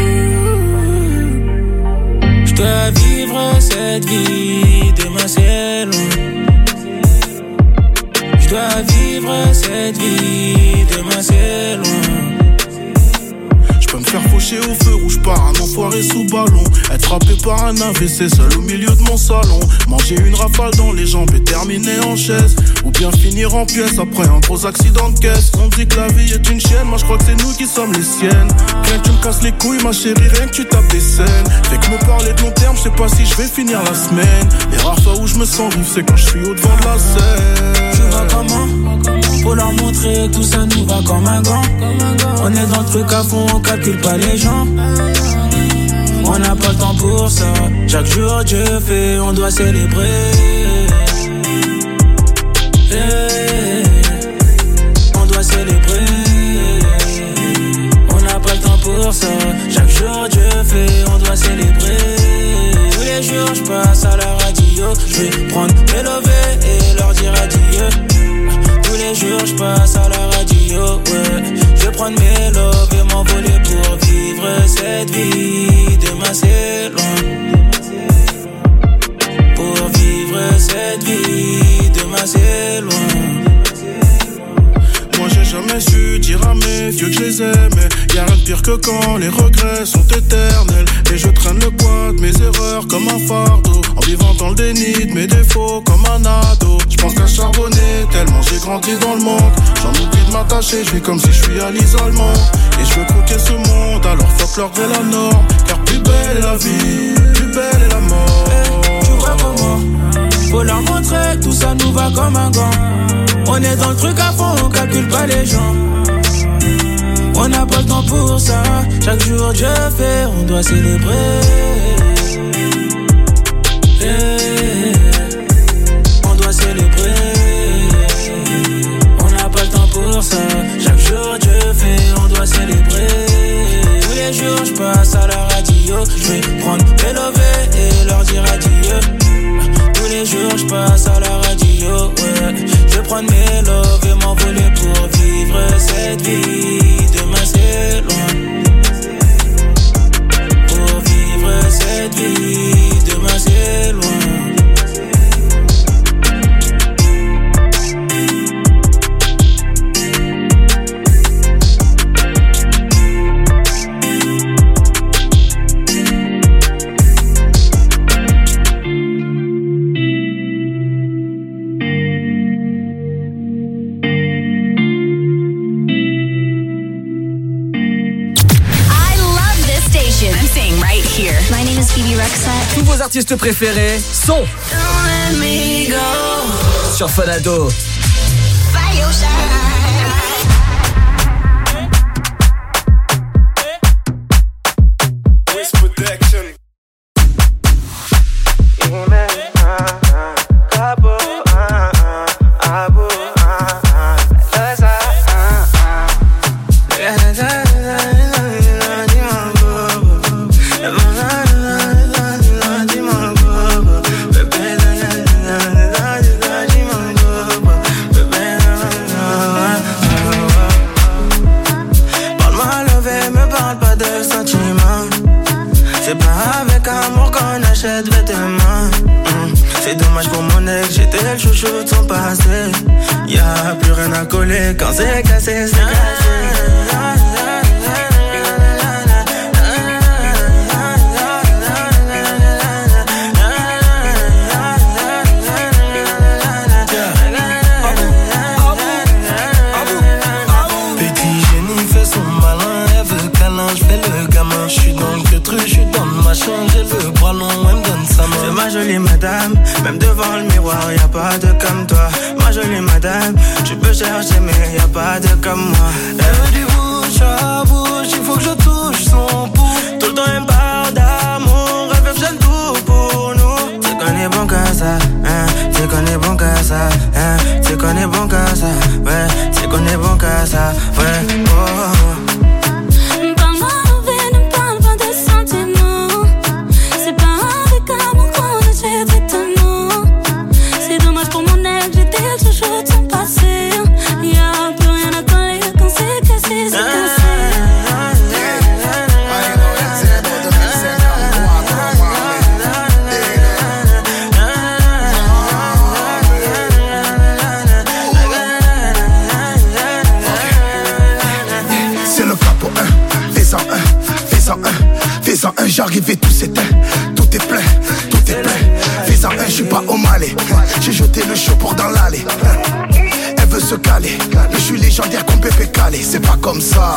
Je dois vivre cette vie, demain c'est long. Je dois vivre cette vie, demain c'est long. Peux me faire faucher au feu rouge par un enfoiré sous ballon. Être frappé par un A V C seul au milieu de mon salon. Manger une rafale dans les jambes et terminer en chaise. Ou bien finir en pièces après un gros accident de caisse. On dit que la vie est une chienne, moi je crois que c'est nous qui sommes les siennes. Rien que tu me casses les couilles ma chérie, rien que tu tapes des scènes. Fait que me parler de long terme, je sais pas si je vais finir la semaine. Les rares fois où je me sens vivre, c'est quand je suis au devant de la scène. Tu vas comment? Pour leur montrer que tout ça nous va comme un gant. On est dans le truc à fond, on calcule pas les gens. On n'a pas le temps pour ça. Chaque jour Dieu fait, on doit célébrer. Hey, on doit célébrer. On n'a pas le temps pour ça. Chaque jour Dieu fait, on doit célébrer. Tous les jours je passe à la radio. Je vais prendre mes lovés et leur dire adieu. Tous les jours je passe à la radio, ouais. Je vais prendre mes loves et m'envoler pour vivre cette vie. Demain c'est loin. Pour vivre cette vie, demain c'est loin. Moi j'ai jamais su dire à mes vieux que je les aimais. Y'a rien de pire que quand les regrets sont éternels. Et je traîne le poids de mes erreurs comme un fardeau. En vivant dans le déni de mes défauts comme un ado. J'pense qu'à charbonner tellement j'ai grandi dans le monde. J'en oublie de m'attacher, je vis comme si je suis à l'isolement. Et je veux croquer ce monde, alors fuck leur gré la norme. Car plus belle est la vie, plus belle est la mort. Hey, tu vois comment? Faut leur montrer que tout ça nous va comme un gant. On est dans le truc à fond, on calcule pas les gens. On n'a pas le temps pour ça. Chaque jour Dieu fait, on doit célébrer. Hey, on doit célébrer. On n'a pas le temps pour ça. Chaque jour Dieu fait, on doit célébrer. Tous les jours je passe à la radio. Je vais prendre mes lovés et leur dire adieu. Tous les jours je passe à la radio, ouais. Je vais prendre mes loves et m'envoler pour vivre cette vie. Demain c'est loin. Pour vivre cette vie. Demain c'est loin. My name is Phoebe Rexhat. Tous vos artistes préférés sont sur Fun-Ado. C'est dommage pour mon ex, j'étais le chouchou de son passé. Y'a plus rien à coller quand c'est cassé, c'est cassé. Petit génie fait son malin, elle veut câlin, j'fais le gamin. J'suis dans le truc, j'suis dans le machin, j'ai le bras long, elle me donne sa main. C'est ma jolie madame, même devant le miroir, y'a pas de comme toi. Ma jolie madame, tu peux chercher mais y'a pas de comme moi. Elle veut du bouche à bouche, il faut que je touche son pouls. Tout le temps elle me parle d'amour, elle veut que j'aime tout pour nous. Tu connais bon qu'à ça, hein, tu connais bon qu'à ça, hein, tu connais bon qu'à ça, ouais, tu connais bon qu'à ça, ouais, oh. J'arrive et tout s'éteint, tout est plein, tout est plein. Fais en un, j'suis pas au Malais. J'ai jeté le show pour dans l'allée. Elle veut se caler, je suis légendaire comme Pépé Calé. C'est pas comme ça.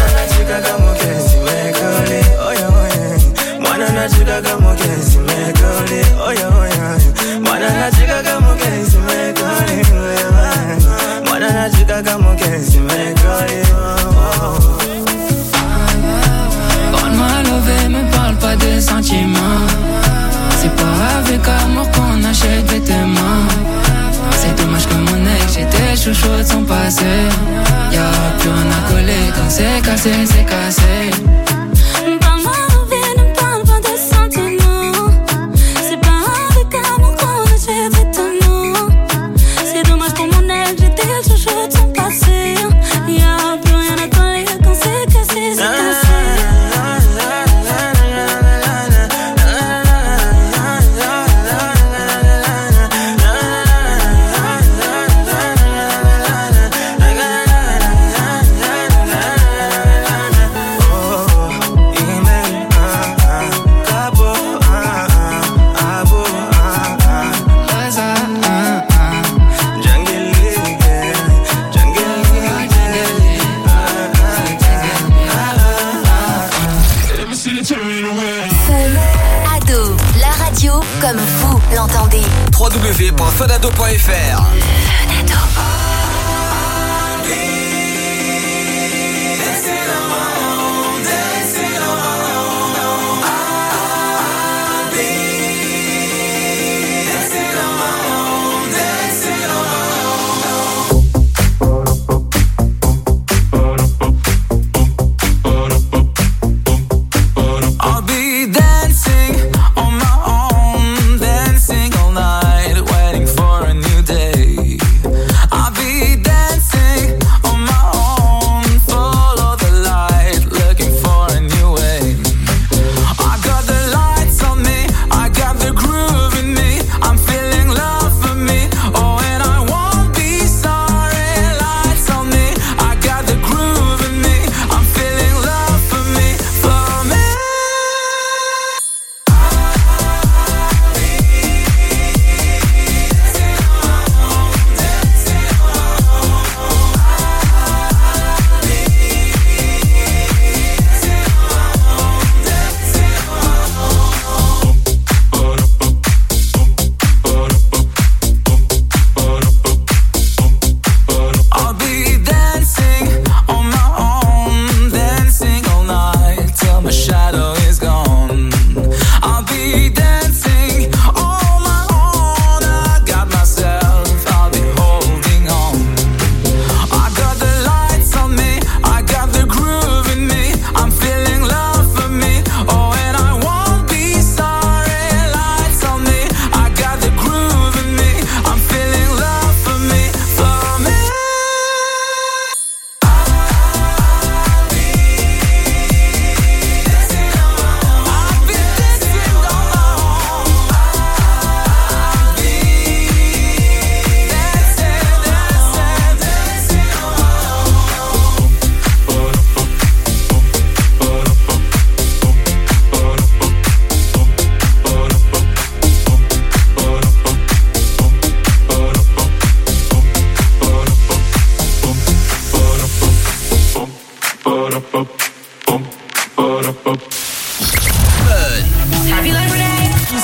Me parle pas de sentiments. C'est pas avec amour qu'on achète vêtements. C'est dommage que mon ex, j'étais le chouchou de son passé. Y'a plus rien à coller quand c'est cassé, c'est cassé. Parle-moi de vie, ne parle pas de sentiments. C'est pas avec amour qu'on achète vêtements. C'est dommage que mon ex, j'étais le chouchou de son passé. Y'a plus rien à coller quand c'est cassé, c'est cassé. Comme vous l'entendez. w w w point funado point f r. Funado. Laissez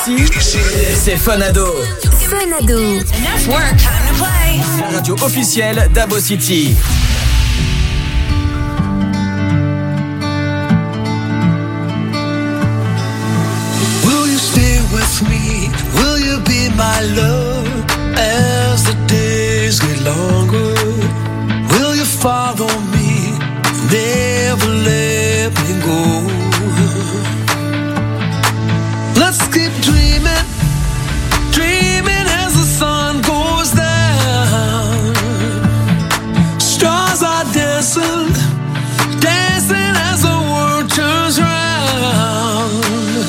Ici, c'est Funado. Funado. La radio officielle d'Abo City. Will you stay with me? Will you be my love as the days get longer? Will you follow me? Never let me go. Let's keep dreaming, dreaming as the sun goes down. Stars are dancing, dancing as the world turns round.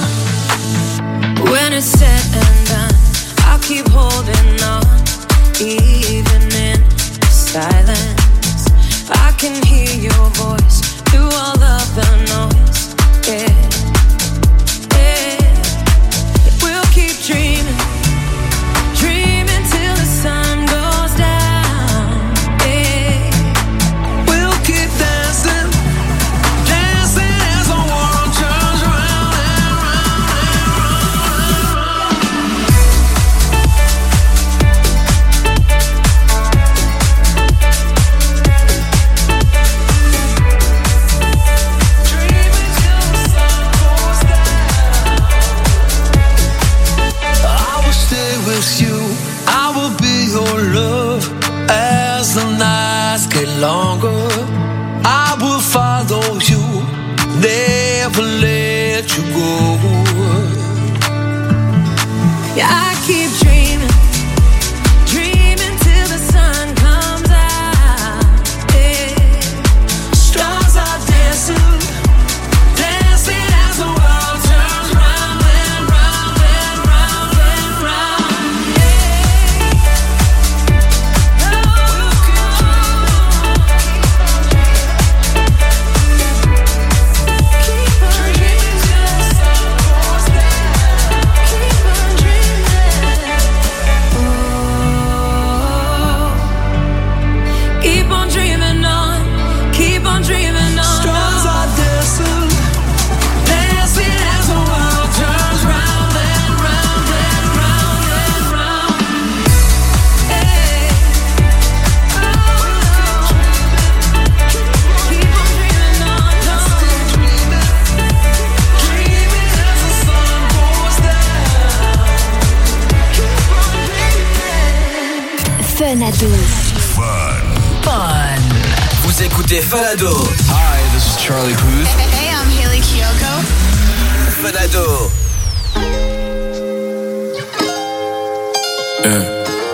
When it's said and done, I'll keep holding on, even in silence. I can hear your voice through all of the noise. Yeah, yeah. We'll keep dreaming, dreaming till the sun goes down. Yeah, we'll keep dancing, dancing as the world turns round and round and round. With you, I will be your love as the nights get longer. I will follow you, never let you go. yeah. I keep dreaming, dreaming till the sun comes out. Yeah. Stars are dancing, dancing as the world turns round and round and round and round. Keep on dreaming on, keep on dreaming on. Stars are dancing, dancing as the world turns round and round and round and round. Hey. Oh, keep on dreaming on, Let's stay dreaming, dreaming as the sun goes down. Keep on dreaming. Funado. Fun. Vous écoutez Funado. Hi, this is Charlie Puth. Hey, I'm Haley Kiyoko. Funado. Yeah.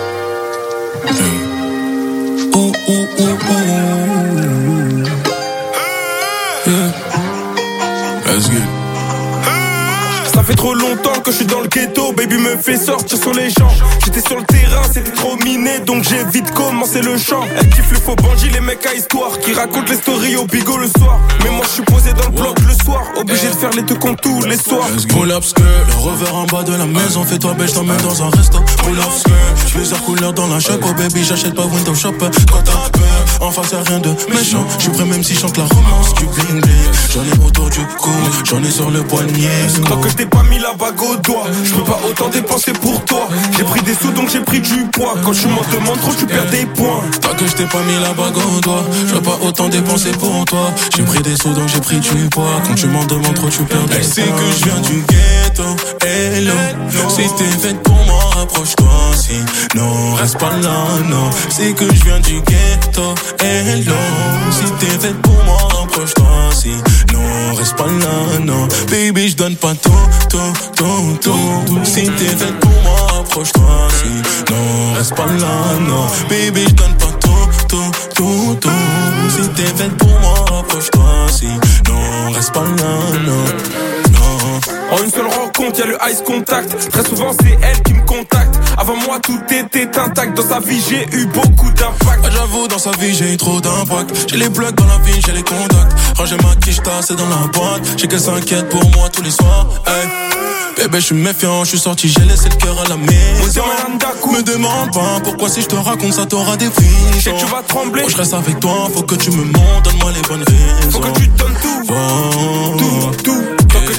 Yeah. Ooh, ooh, ooh, ooh. Yeah. Let's get it. Ça fait trop longtemps que je suis dans le ghetto, baby me fait sortir sur les champs. J'étais sur le terrain, c'était trop miné, donc j'ai vite commencé le chant. Elle kiffe le faux bandit, les mecs à histoire, qui racontent les stories au bigot le soir. Mais moi je suis posé dans le bloc le soir, obligé de faire les deux comptes tous les soirs. Pull up skirt, le revers en bas de la maison. Fais-toi belle, je t'emmène dans un resto. Pull up skirt, plusieurs couleurs dans la shop. Oh baby, j'achète pas window shop. Quand t'as peur, en face y'a rien de méchant. J'suis prêt même si chante la romance, du bling bling. J'en ai autour du cou, j'en ai sur le poignet. Tant que je t'ai pas mis la bague au doigt, je peux pas autant dépenser pour toi. J'ai pris des sous donc j'ai pris du poids. Quand je m'en demande trop, tu perds des points. Tant que je t'ai pas mis la bague au doigt, je peux pas autant dépenser pour toi. J'ai pris des sous donc j'ai pris du poids. Quand tu m'en demandes trop, tu perds des points. Elle sait que je viens du ghetto, hello. Si t'es faite pour moi, rapproche-toi. Si non, reste pas là, non. C'est que je viens du ghetto, hello. Si t'es faite pour moi, rapproche-toi. Si non, reste pas là, non. Baby, je donne pas tout, tout, tout, tout. Si t'es faite pour moi, rapproche-toi. Si non, reste pas là, non. Baby, je donne pas tout, tout, tout, tout. Si t'es faite pour moi, rapproche-toi. Si non, reste pas là, non. En une seule rencontre, y'a le ice contact. Très souvent c'est elle qui me contacte. Avant moi tout était intact. Dans sa vie j'ai eu beaucoup d'impact. Ah, j'avoue dans sa vie j'ai eu trop d'impact. J'ai les blocs dans la vie, j'ai les contacts. Ranger ma quiche c'est dans la boîte. J'ai qu'elle s'inquiète pour moi tous les soirs. Hey. Bébé je suis méfiant, je suis sorti, j'ai laissé le cœur à la maison. Me demande pas pourquoi si je te raconte ça t'auras des frissons. Je sais que tu vas trembler. Moi je reste avec toi, faut que tu me montres, donne-moi les bonnes raisons. Faut que tu donnes tout, oh. tout, tout. Tant que je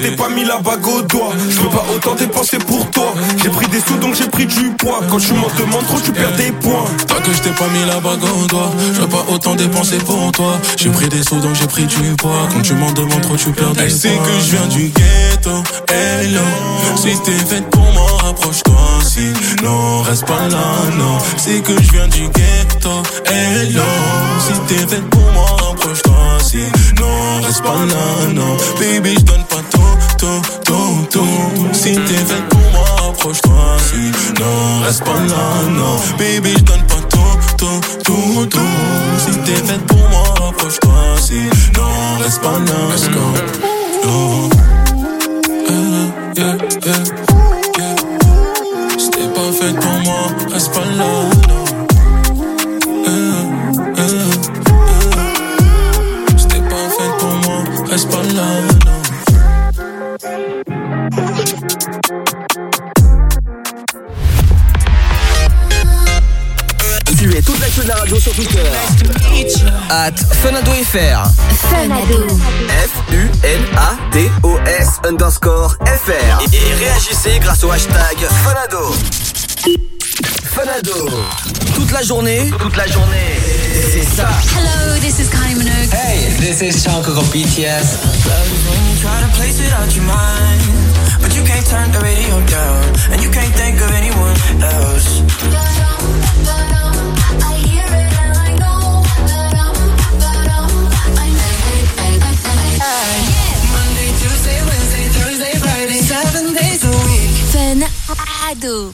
je t'ai pas mis la bague au doigt. Je peux pas autant dépenser pour toi. J'ai pris des sous donc j'ai pris du poids. Quand tu m'en demandes trop tu perds des points. Tant que je t'ai pas mis la bague au doigt, je peux pas autant dépenser pour toi. J'ai pris des sous donc j'ai pris du poids. Quand tu m'en demandes trop tu perds des points. Elle sait que je viens du ghetto, hello. Si t'es faite pour moi, rapproche-toi. Sinon reste pas là, non. C'est que je viens du ghetto, hello. Si t'es faite pour moi, rapproche-toi. Sinon reste pas là, non. Baby, je donne pas tout, tout, tout, tout. Si t'es faite pour moi, rapproche-toi. Sinon reste pas là, non. Baby, je donne pas tout, tout, tout, tout. Si t'es faite pour moi, rapproche-toi. Sinon reste pas là. Let's go. Oh. Uh, yeah, yeah, yeah. Si t'es pas faite pour moi, reste pas là, non. Uh, uh, uh. Si t'es pas faite pour moi, reste pas là, non. Suivez toute l'actu de la radio sur Twitter. At Funado F R. Funado. F U N A D O S underscore F R. Et, et réagissez grâce au hashtag Funado. Funado. Toute la journée. Toute la journée. C'est ça. Hello, this is Kylie Minogue. Hey, this is Jungkook of B T S. Try to place it out your mind, but you can't turn the radio down, and you can't think of anyone else. Monday, Tuesday, Wednesday, Thursday, Friday, seven days a week. Funado.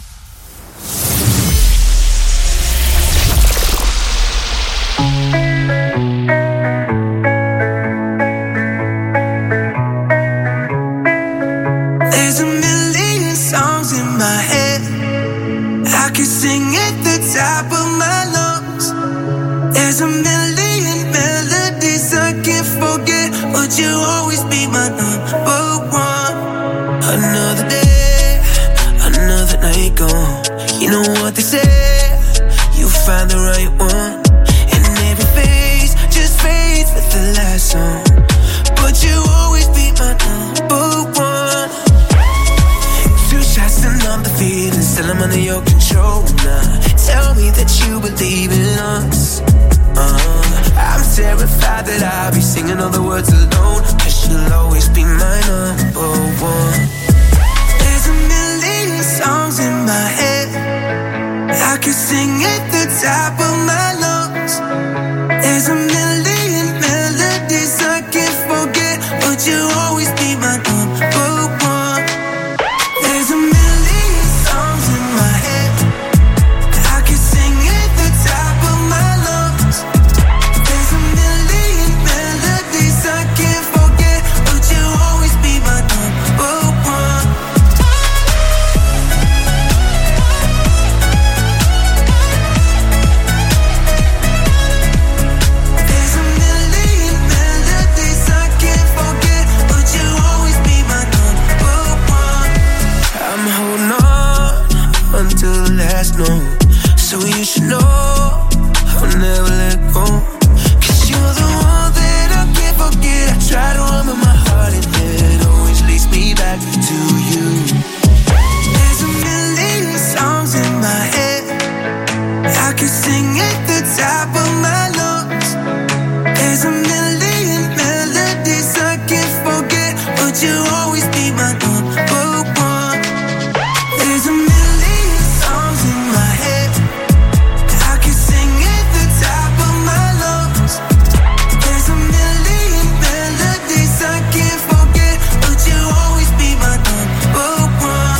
There's a million songs in my head. I can sing at the top of my lungs. There's a million melodies I can't forget, but you always be my number one. Another day, another night gone. You know what they say, you find the right one, and every phase just fades with the last song. But you always be my number one. Two shots to numb the feeling, still I'm under your control now. Tell me that you believe in us. uh, I'm terrified that I'll be singing all the words alone, cause you'll always be my number one. There's a million songs in my head. I can sing at the top of my lungs. There's a million melodies I can't forget, but you always be my number one. There's a million songs in my head. I can sing at the top of my lungs. There's a million melodies I can't forget, but you always be my number one. There's a million melodies I can't forget, but you always be my number one. I'm holding on until the last note, so you should know I'll never let go. Cause you're the one that I can't forget. I try to run with my heart and it always leads me back to you. There's a million songs in my head. I can sing at the top of my lungs. There's a million melodies I can't forget, but you always be my number one. There's a million songs in my head. I can sing at the top of my lungs. There's a million melodies I can't forget, but you always be my number one.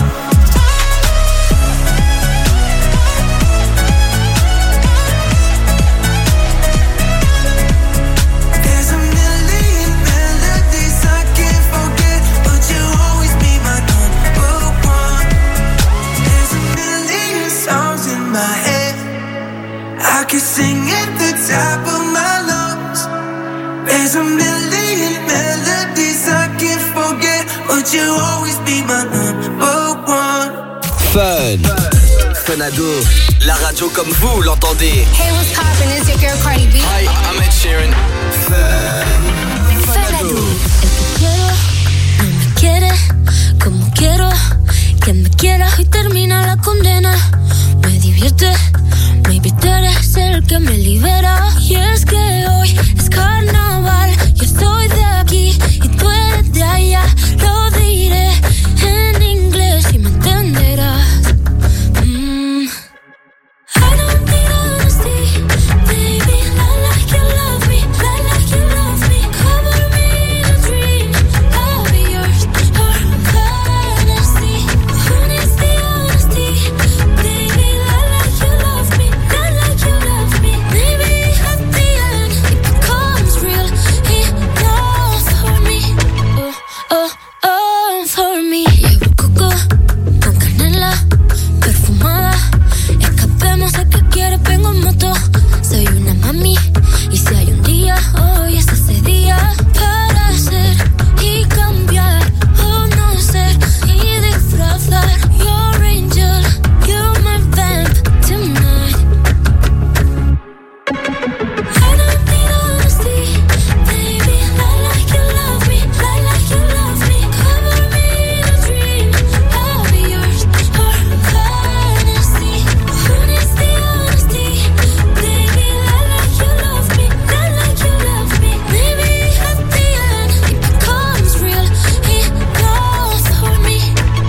There's a million melodies I can't forget, but you always be my number one. There's a million songs in my head. I can sing at the top of my lungs. There's a million melodies I can't forget, but you always be my number one. Fun. Funado. La radio comme vous l'entendez. Hey, what's poppin'? It's your girl Cardi B. Hi, I'm Ed Sheeran. Funado. El que quiero, no me quiere esperas y termina la condena. Me divierte, maybe tú eres el que me libera. Y es que hoy es carnaval, yo estoy de aquí y tú eres de allá. Lo diré en inglés y me entenderás. Mm. I don't need honesty, baby, I like you love me, I like you love me. Cover me in a dream, I'll be yours, your fantasy. Who needs the honesty, baby, I like you love me, I like you love me. Maybe at the end it becomes real enough for me. Oh, oh, oh, for me. Llevo coco con canela perfumada. Escapemos a que quieres, vengo en moto. Soy una mami y si hay un día, hoy es ese día para ser y cambiar o no ser y disfrazar. Your angel, you're my vamp tonight. I don't need honesty, baby, I like you love me, I like you love me. Cover me in a dream, I'll be yours, your fantasy. Who needs the honesty, baby, I like you love me, I like you love me. Maybe at the end it becomes real enough for me.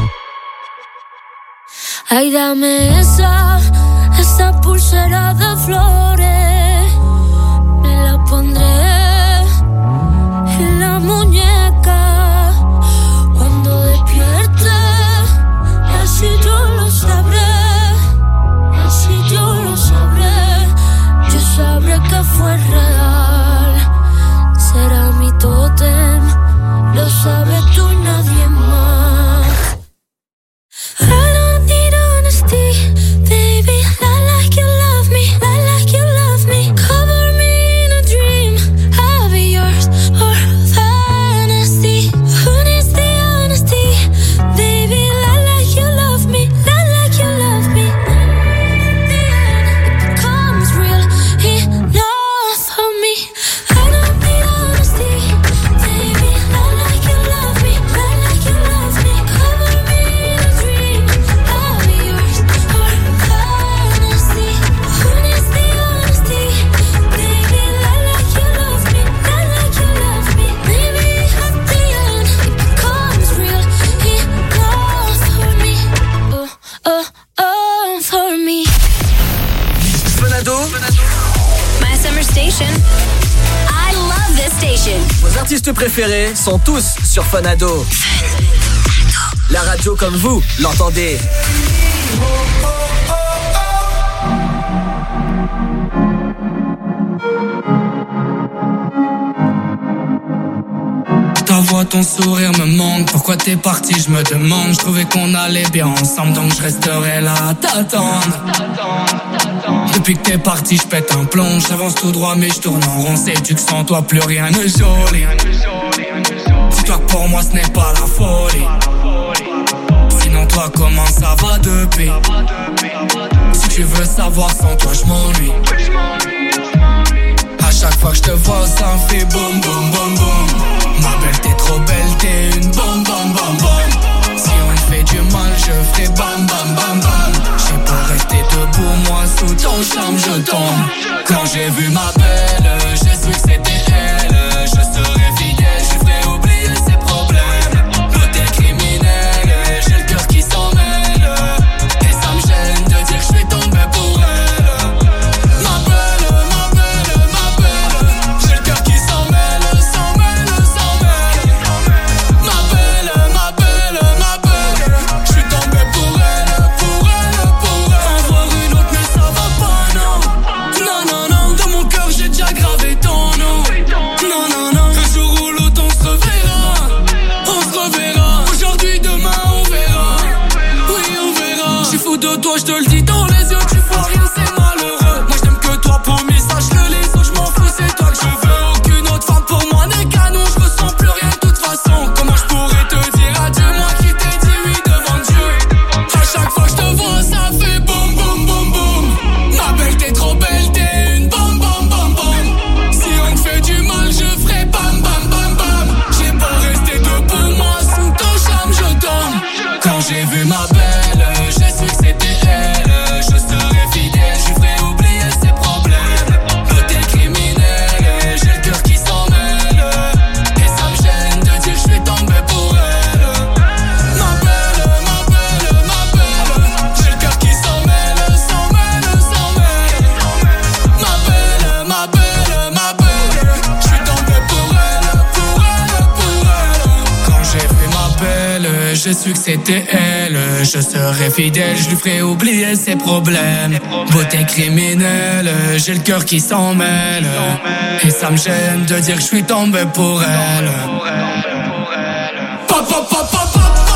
Ay, dame esa, esa pulsera de flores. Me la pondré en la muñeca cuando despierte. Así yo lo sabré, así yo lo sabré. Yo sabré que fue real. Será mi tótem, lo sabes tú y nadie más. I don't need honesty, baby, I like you love me, I like you love me. Cover me in a dream, I'll be yours, or fantasy. Who needs the honesty, baby, I like you love me, I like you love me. At the end, it becomes real enough for me. I don't need honesty, baby, I like you love me, I like you love me. Cover me in a dream, I'll be yours, or fantasy. Who needs the honesty, baby, I like you love me, I like you love me. Maybe at the end it becomes real enough for me. Oh, oh, oh, for me. Fenado, My summer station. I love this station. vos artistes préférés sont tous sur Fenado. La radio comme vous l'entendez. Ta voix, ton sourire me manque. Pourquoi t'es parti, je me demande. Je trouvais qu'on allait bien ensemble, donc je resterai là à t'attendre. Depuis que t'es parti, je pète un plomb. J'avance tout droit, mais je tourne en rond. Sais-tu que sans toi, plus rien ne joli. Dis-toi que pour moi, ce n'est pas la folie. Sinon, toi, comment ça va depuis? Si tu veux savoir, sans toi, je m'ennuie. À chaque fois que je te vois, ça me fait boum, boum, boum, boum. Ma belle, t'es trop belle, t'es une bombe, bombe, bombe, bombe. Si on te fait du mal, je ferai bam, bam, bam, bam. J'ai pas resté debout, moi, sous ton charme, je tombe. Quand j'ai vu ma belle, j'ai su que c'était elle. Je serais fidèle, je ferais oublier ses problèmes. L'autre est criminel, j'ai le cœur qui s'en mêle. Et ça me gêne de dire que je suis tombé pour elle. Ma belle, ma belle, ma belle. J'ai le cœur qui s'en mêle, s'en mêle, s'en mêle. Ma belle, ma belle, je su que c'était elle. Je serais fidèle, je lui ferais oublier ses problèmes. Beauté criminelle, j'ai le cœur qui s'en mêle. Et ça me gêne de dire que je suis tombé pour elle. Pop, pop, pop, pop.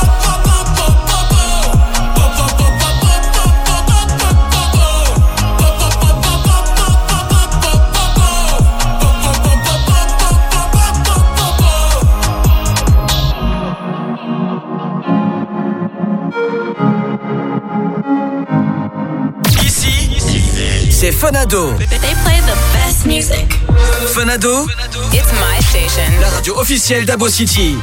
C'est Fun-Ado. They play the best music. Fun-Ado, It's my station. la radio officielle d'Abo City.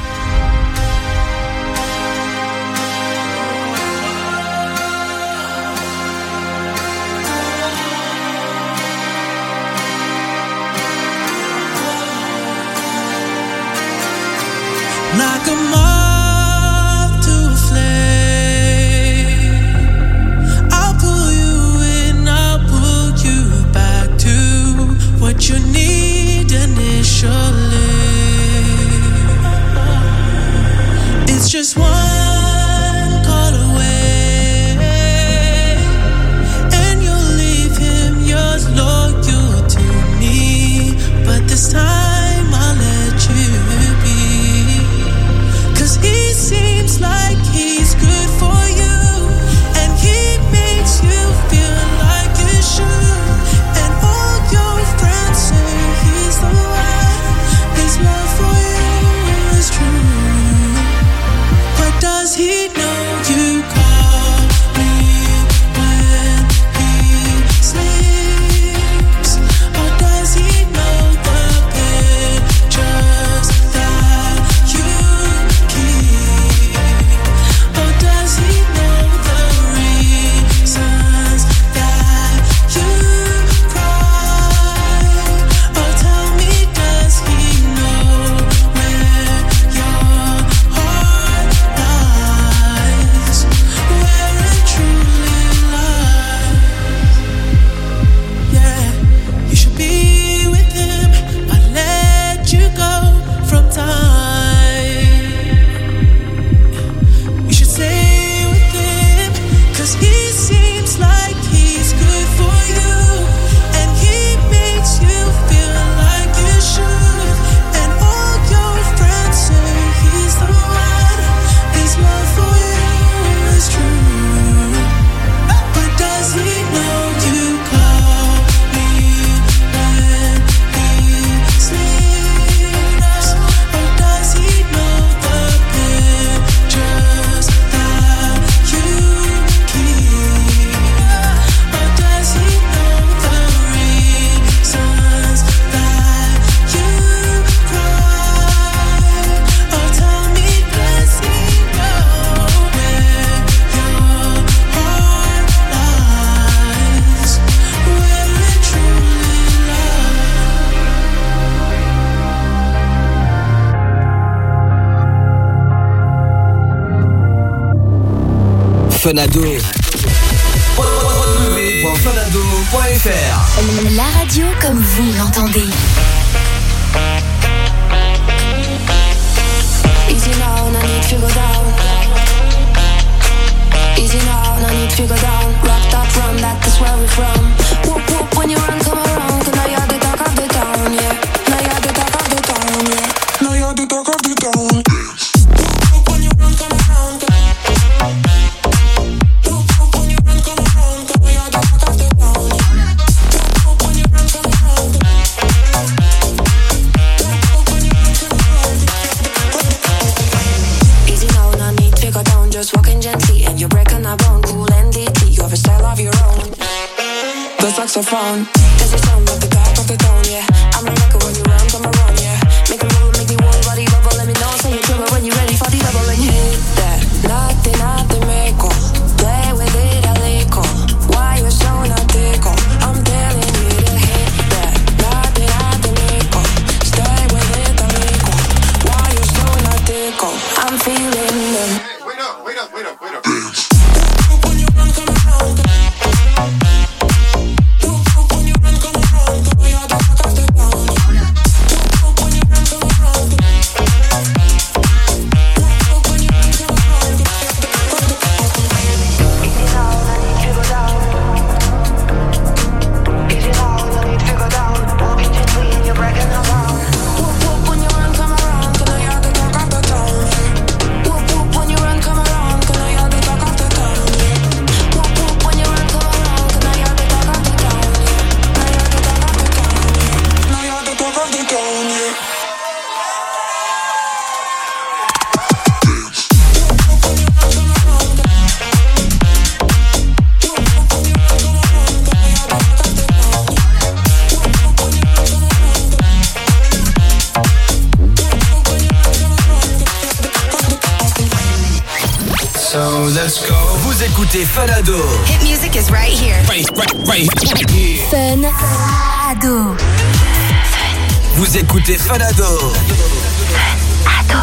Like a moth to a flame, I'll pull you in, I'll pull you back to what you need initially. It's just one call away, and you'll leave him, you're loyal to me, but this time I'll let you be. He seems like he's good for you, and he makes you feel like you should. And all your friends say he's the one. His love for you is true, but does he know you call me when he sleeps, or does he know the pictures that you Fun-Ado. w w w point fun ado point f r. La radio comme vous l'entendez. Easy now, no need to go down. Easy now, no need to go down. Rock that run, that's where we're from. Whoop whoop when you run, come around. Cause now you're the talk of the town, yeah. Now you're the talk of the town, yeah. Now you're the talk of the town. Whoop whoop when you run, come around. Whoop whoop when you run, come around. Cause now you're the talk of the town, yeah. Whoop whoop when you run, come around. Whoop whoop when you run, come around. Easy now, no need to go down. Just walking gently and you're breaking a bone. Cool and D T, you have a style of your own. The saxophone, there's a sound like the top of the tone, yeah. I'm a rocker when you run, come around, yeah. Make a move, make the whole body bubble. Let me know, say you're trouble when you're ready for the double. And you hit that, nothing, nothing, make play with it a little. Why you so not tickle? I'm telling you to hit that, nothing, nothing, make stay with it a little. Why you so not tickle? I'm feeling them. Hey, wait up, wait up, wait up, wait up. When you run, come around. When you run, come around, come around. so let's go. Vous écoutez Fanado. Hit music is right here. Right, right, right here. Fanado. Vous écoutez Fanado. Fanado.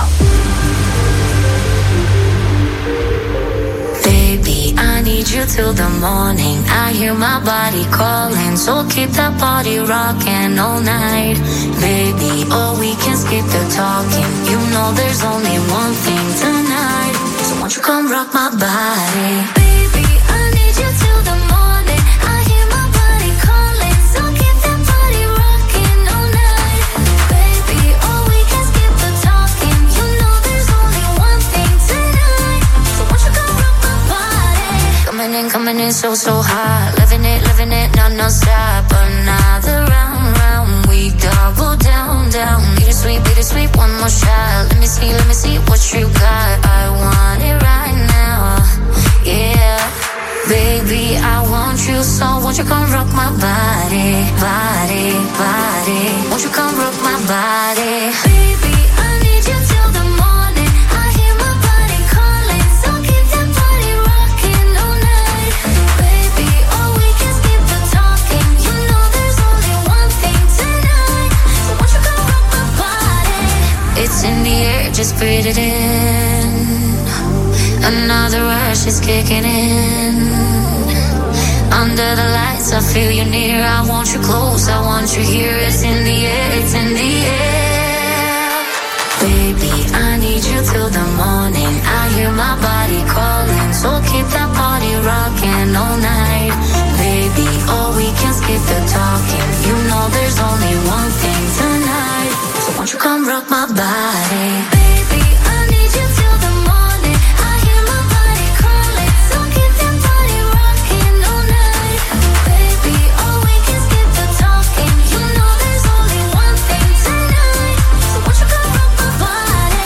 Baby, I need you till the morning. I hear my body calling, so keep that body rocking all night. Baby, oh, we can skip the talking. You know there's only one thing tonight. So won't you come rock my body? Baby, I need you till the morning. I hear my body calling, so keep that body rocking all night. Baby, oh, we can skip the talking. You know there's only one thing tonight. So won't you come rock my body? Coming in, coming in so, so hot. Living it, living it, no, no stop. Another round, round. We double down, down. Bittersweet, bittersweet, one more shot. Let me see, let me see what you got. I want it right now, yeah. Baby, I want you, so won't you come rock my body, body, body. Won't you come rock my body? Baby, I need you till the morning. I hear my body calling, so keep that body rocking all night. Baby, oh, we can skip the talking. You know there's only one thing tonight. So won't you come rock my body? It's in the air, just breathe it in. Another rush is kicking in. Under the lights, I feel you near. I want you close, I want you here. It's in the air, it's in the air. Baby, I need you till the morning. I hear my body calling, so keep that body rocking all night. Baby, oh, we can skip the talking. You know there's only one thing tonight. So won't you come rock my body? Baby, I need you till the morning. I hear my body calling, so keep that body rocking all night. Baby, oh, we can skip the talking. You know there's only one thing tonight. So won't you come rock my body?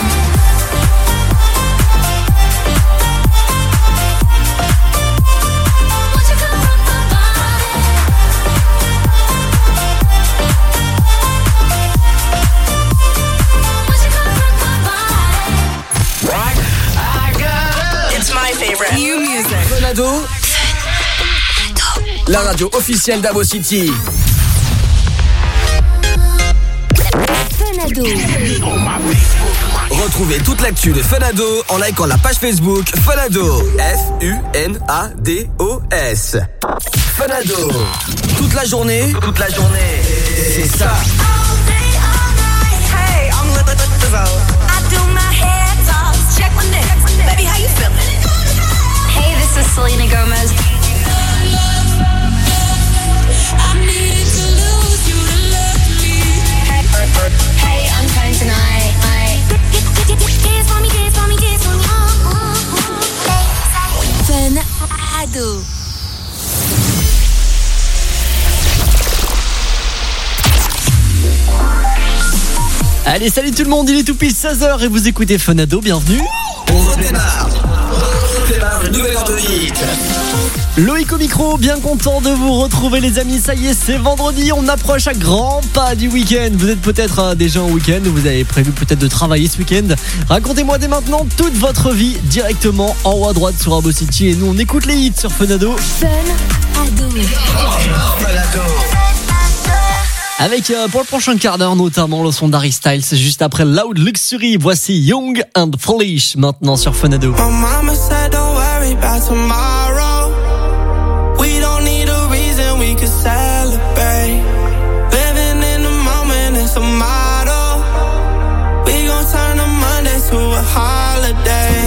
Won't you come rock my body? Won't you come rock my body? It's my favorite. New music. Fanado. La radio officielle d'Abo City. Fanado. Retrouvez toute l'actu de Fanado en likant la page Facebook Fanado. F U N A D O S. Fanado. Toute la journée. Toute la journée. C'est ça. Hey, I'm Lizzo. I do my hair toss. Check my neck. Baby, how you feeling? Hey, this is Selena Gomez. I needed to lose you to love me. Hey, hey, I'm fine tonight. Dance for me, dance for me, dance for me. Fanado. Allez, salut tout le monde, il est tout pile seize heures et vous écoutez Fanado, bienvenue. On redémarre. On redémarre une nouvelle heure de hit. Loïc au micro, bien content de vous retrouver les amis, ça y est, c'est vendredi, on approche à grands pas du week-end. Vous êtes peut-être euh, déjà en week-end, vous avez prévu peut-être de travailler ce week-end. Racontez-moi dès maintenant toute votre vie directement en haut à droite sur Abo City et nous on écoute les hits sur Fanado. Fanado. Avec euh, pour le prochain quart d'heure notamment le son d'Harry Styles juste après Loud Luxury. Voici Young and Foolish maintenant sur Fanado. My mama said don't worry about tomorrow. We don't need a reason, we can celebrate. Living in the moment, it's a motto. We gon' turn a Monday to a holiday.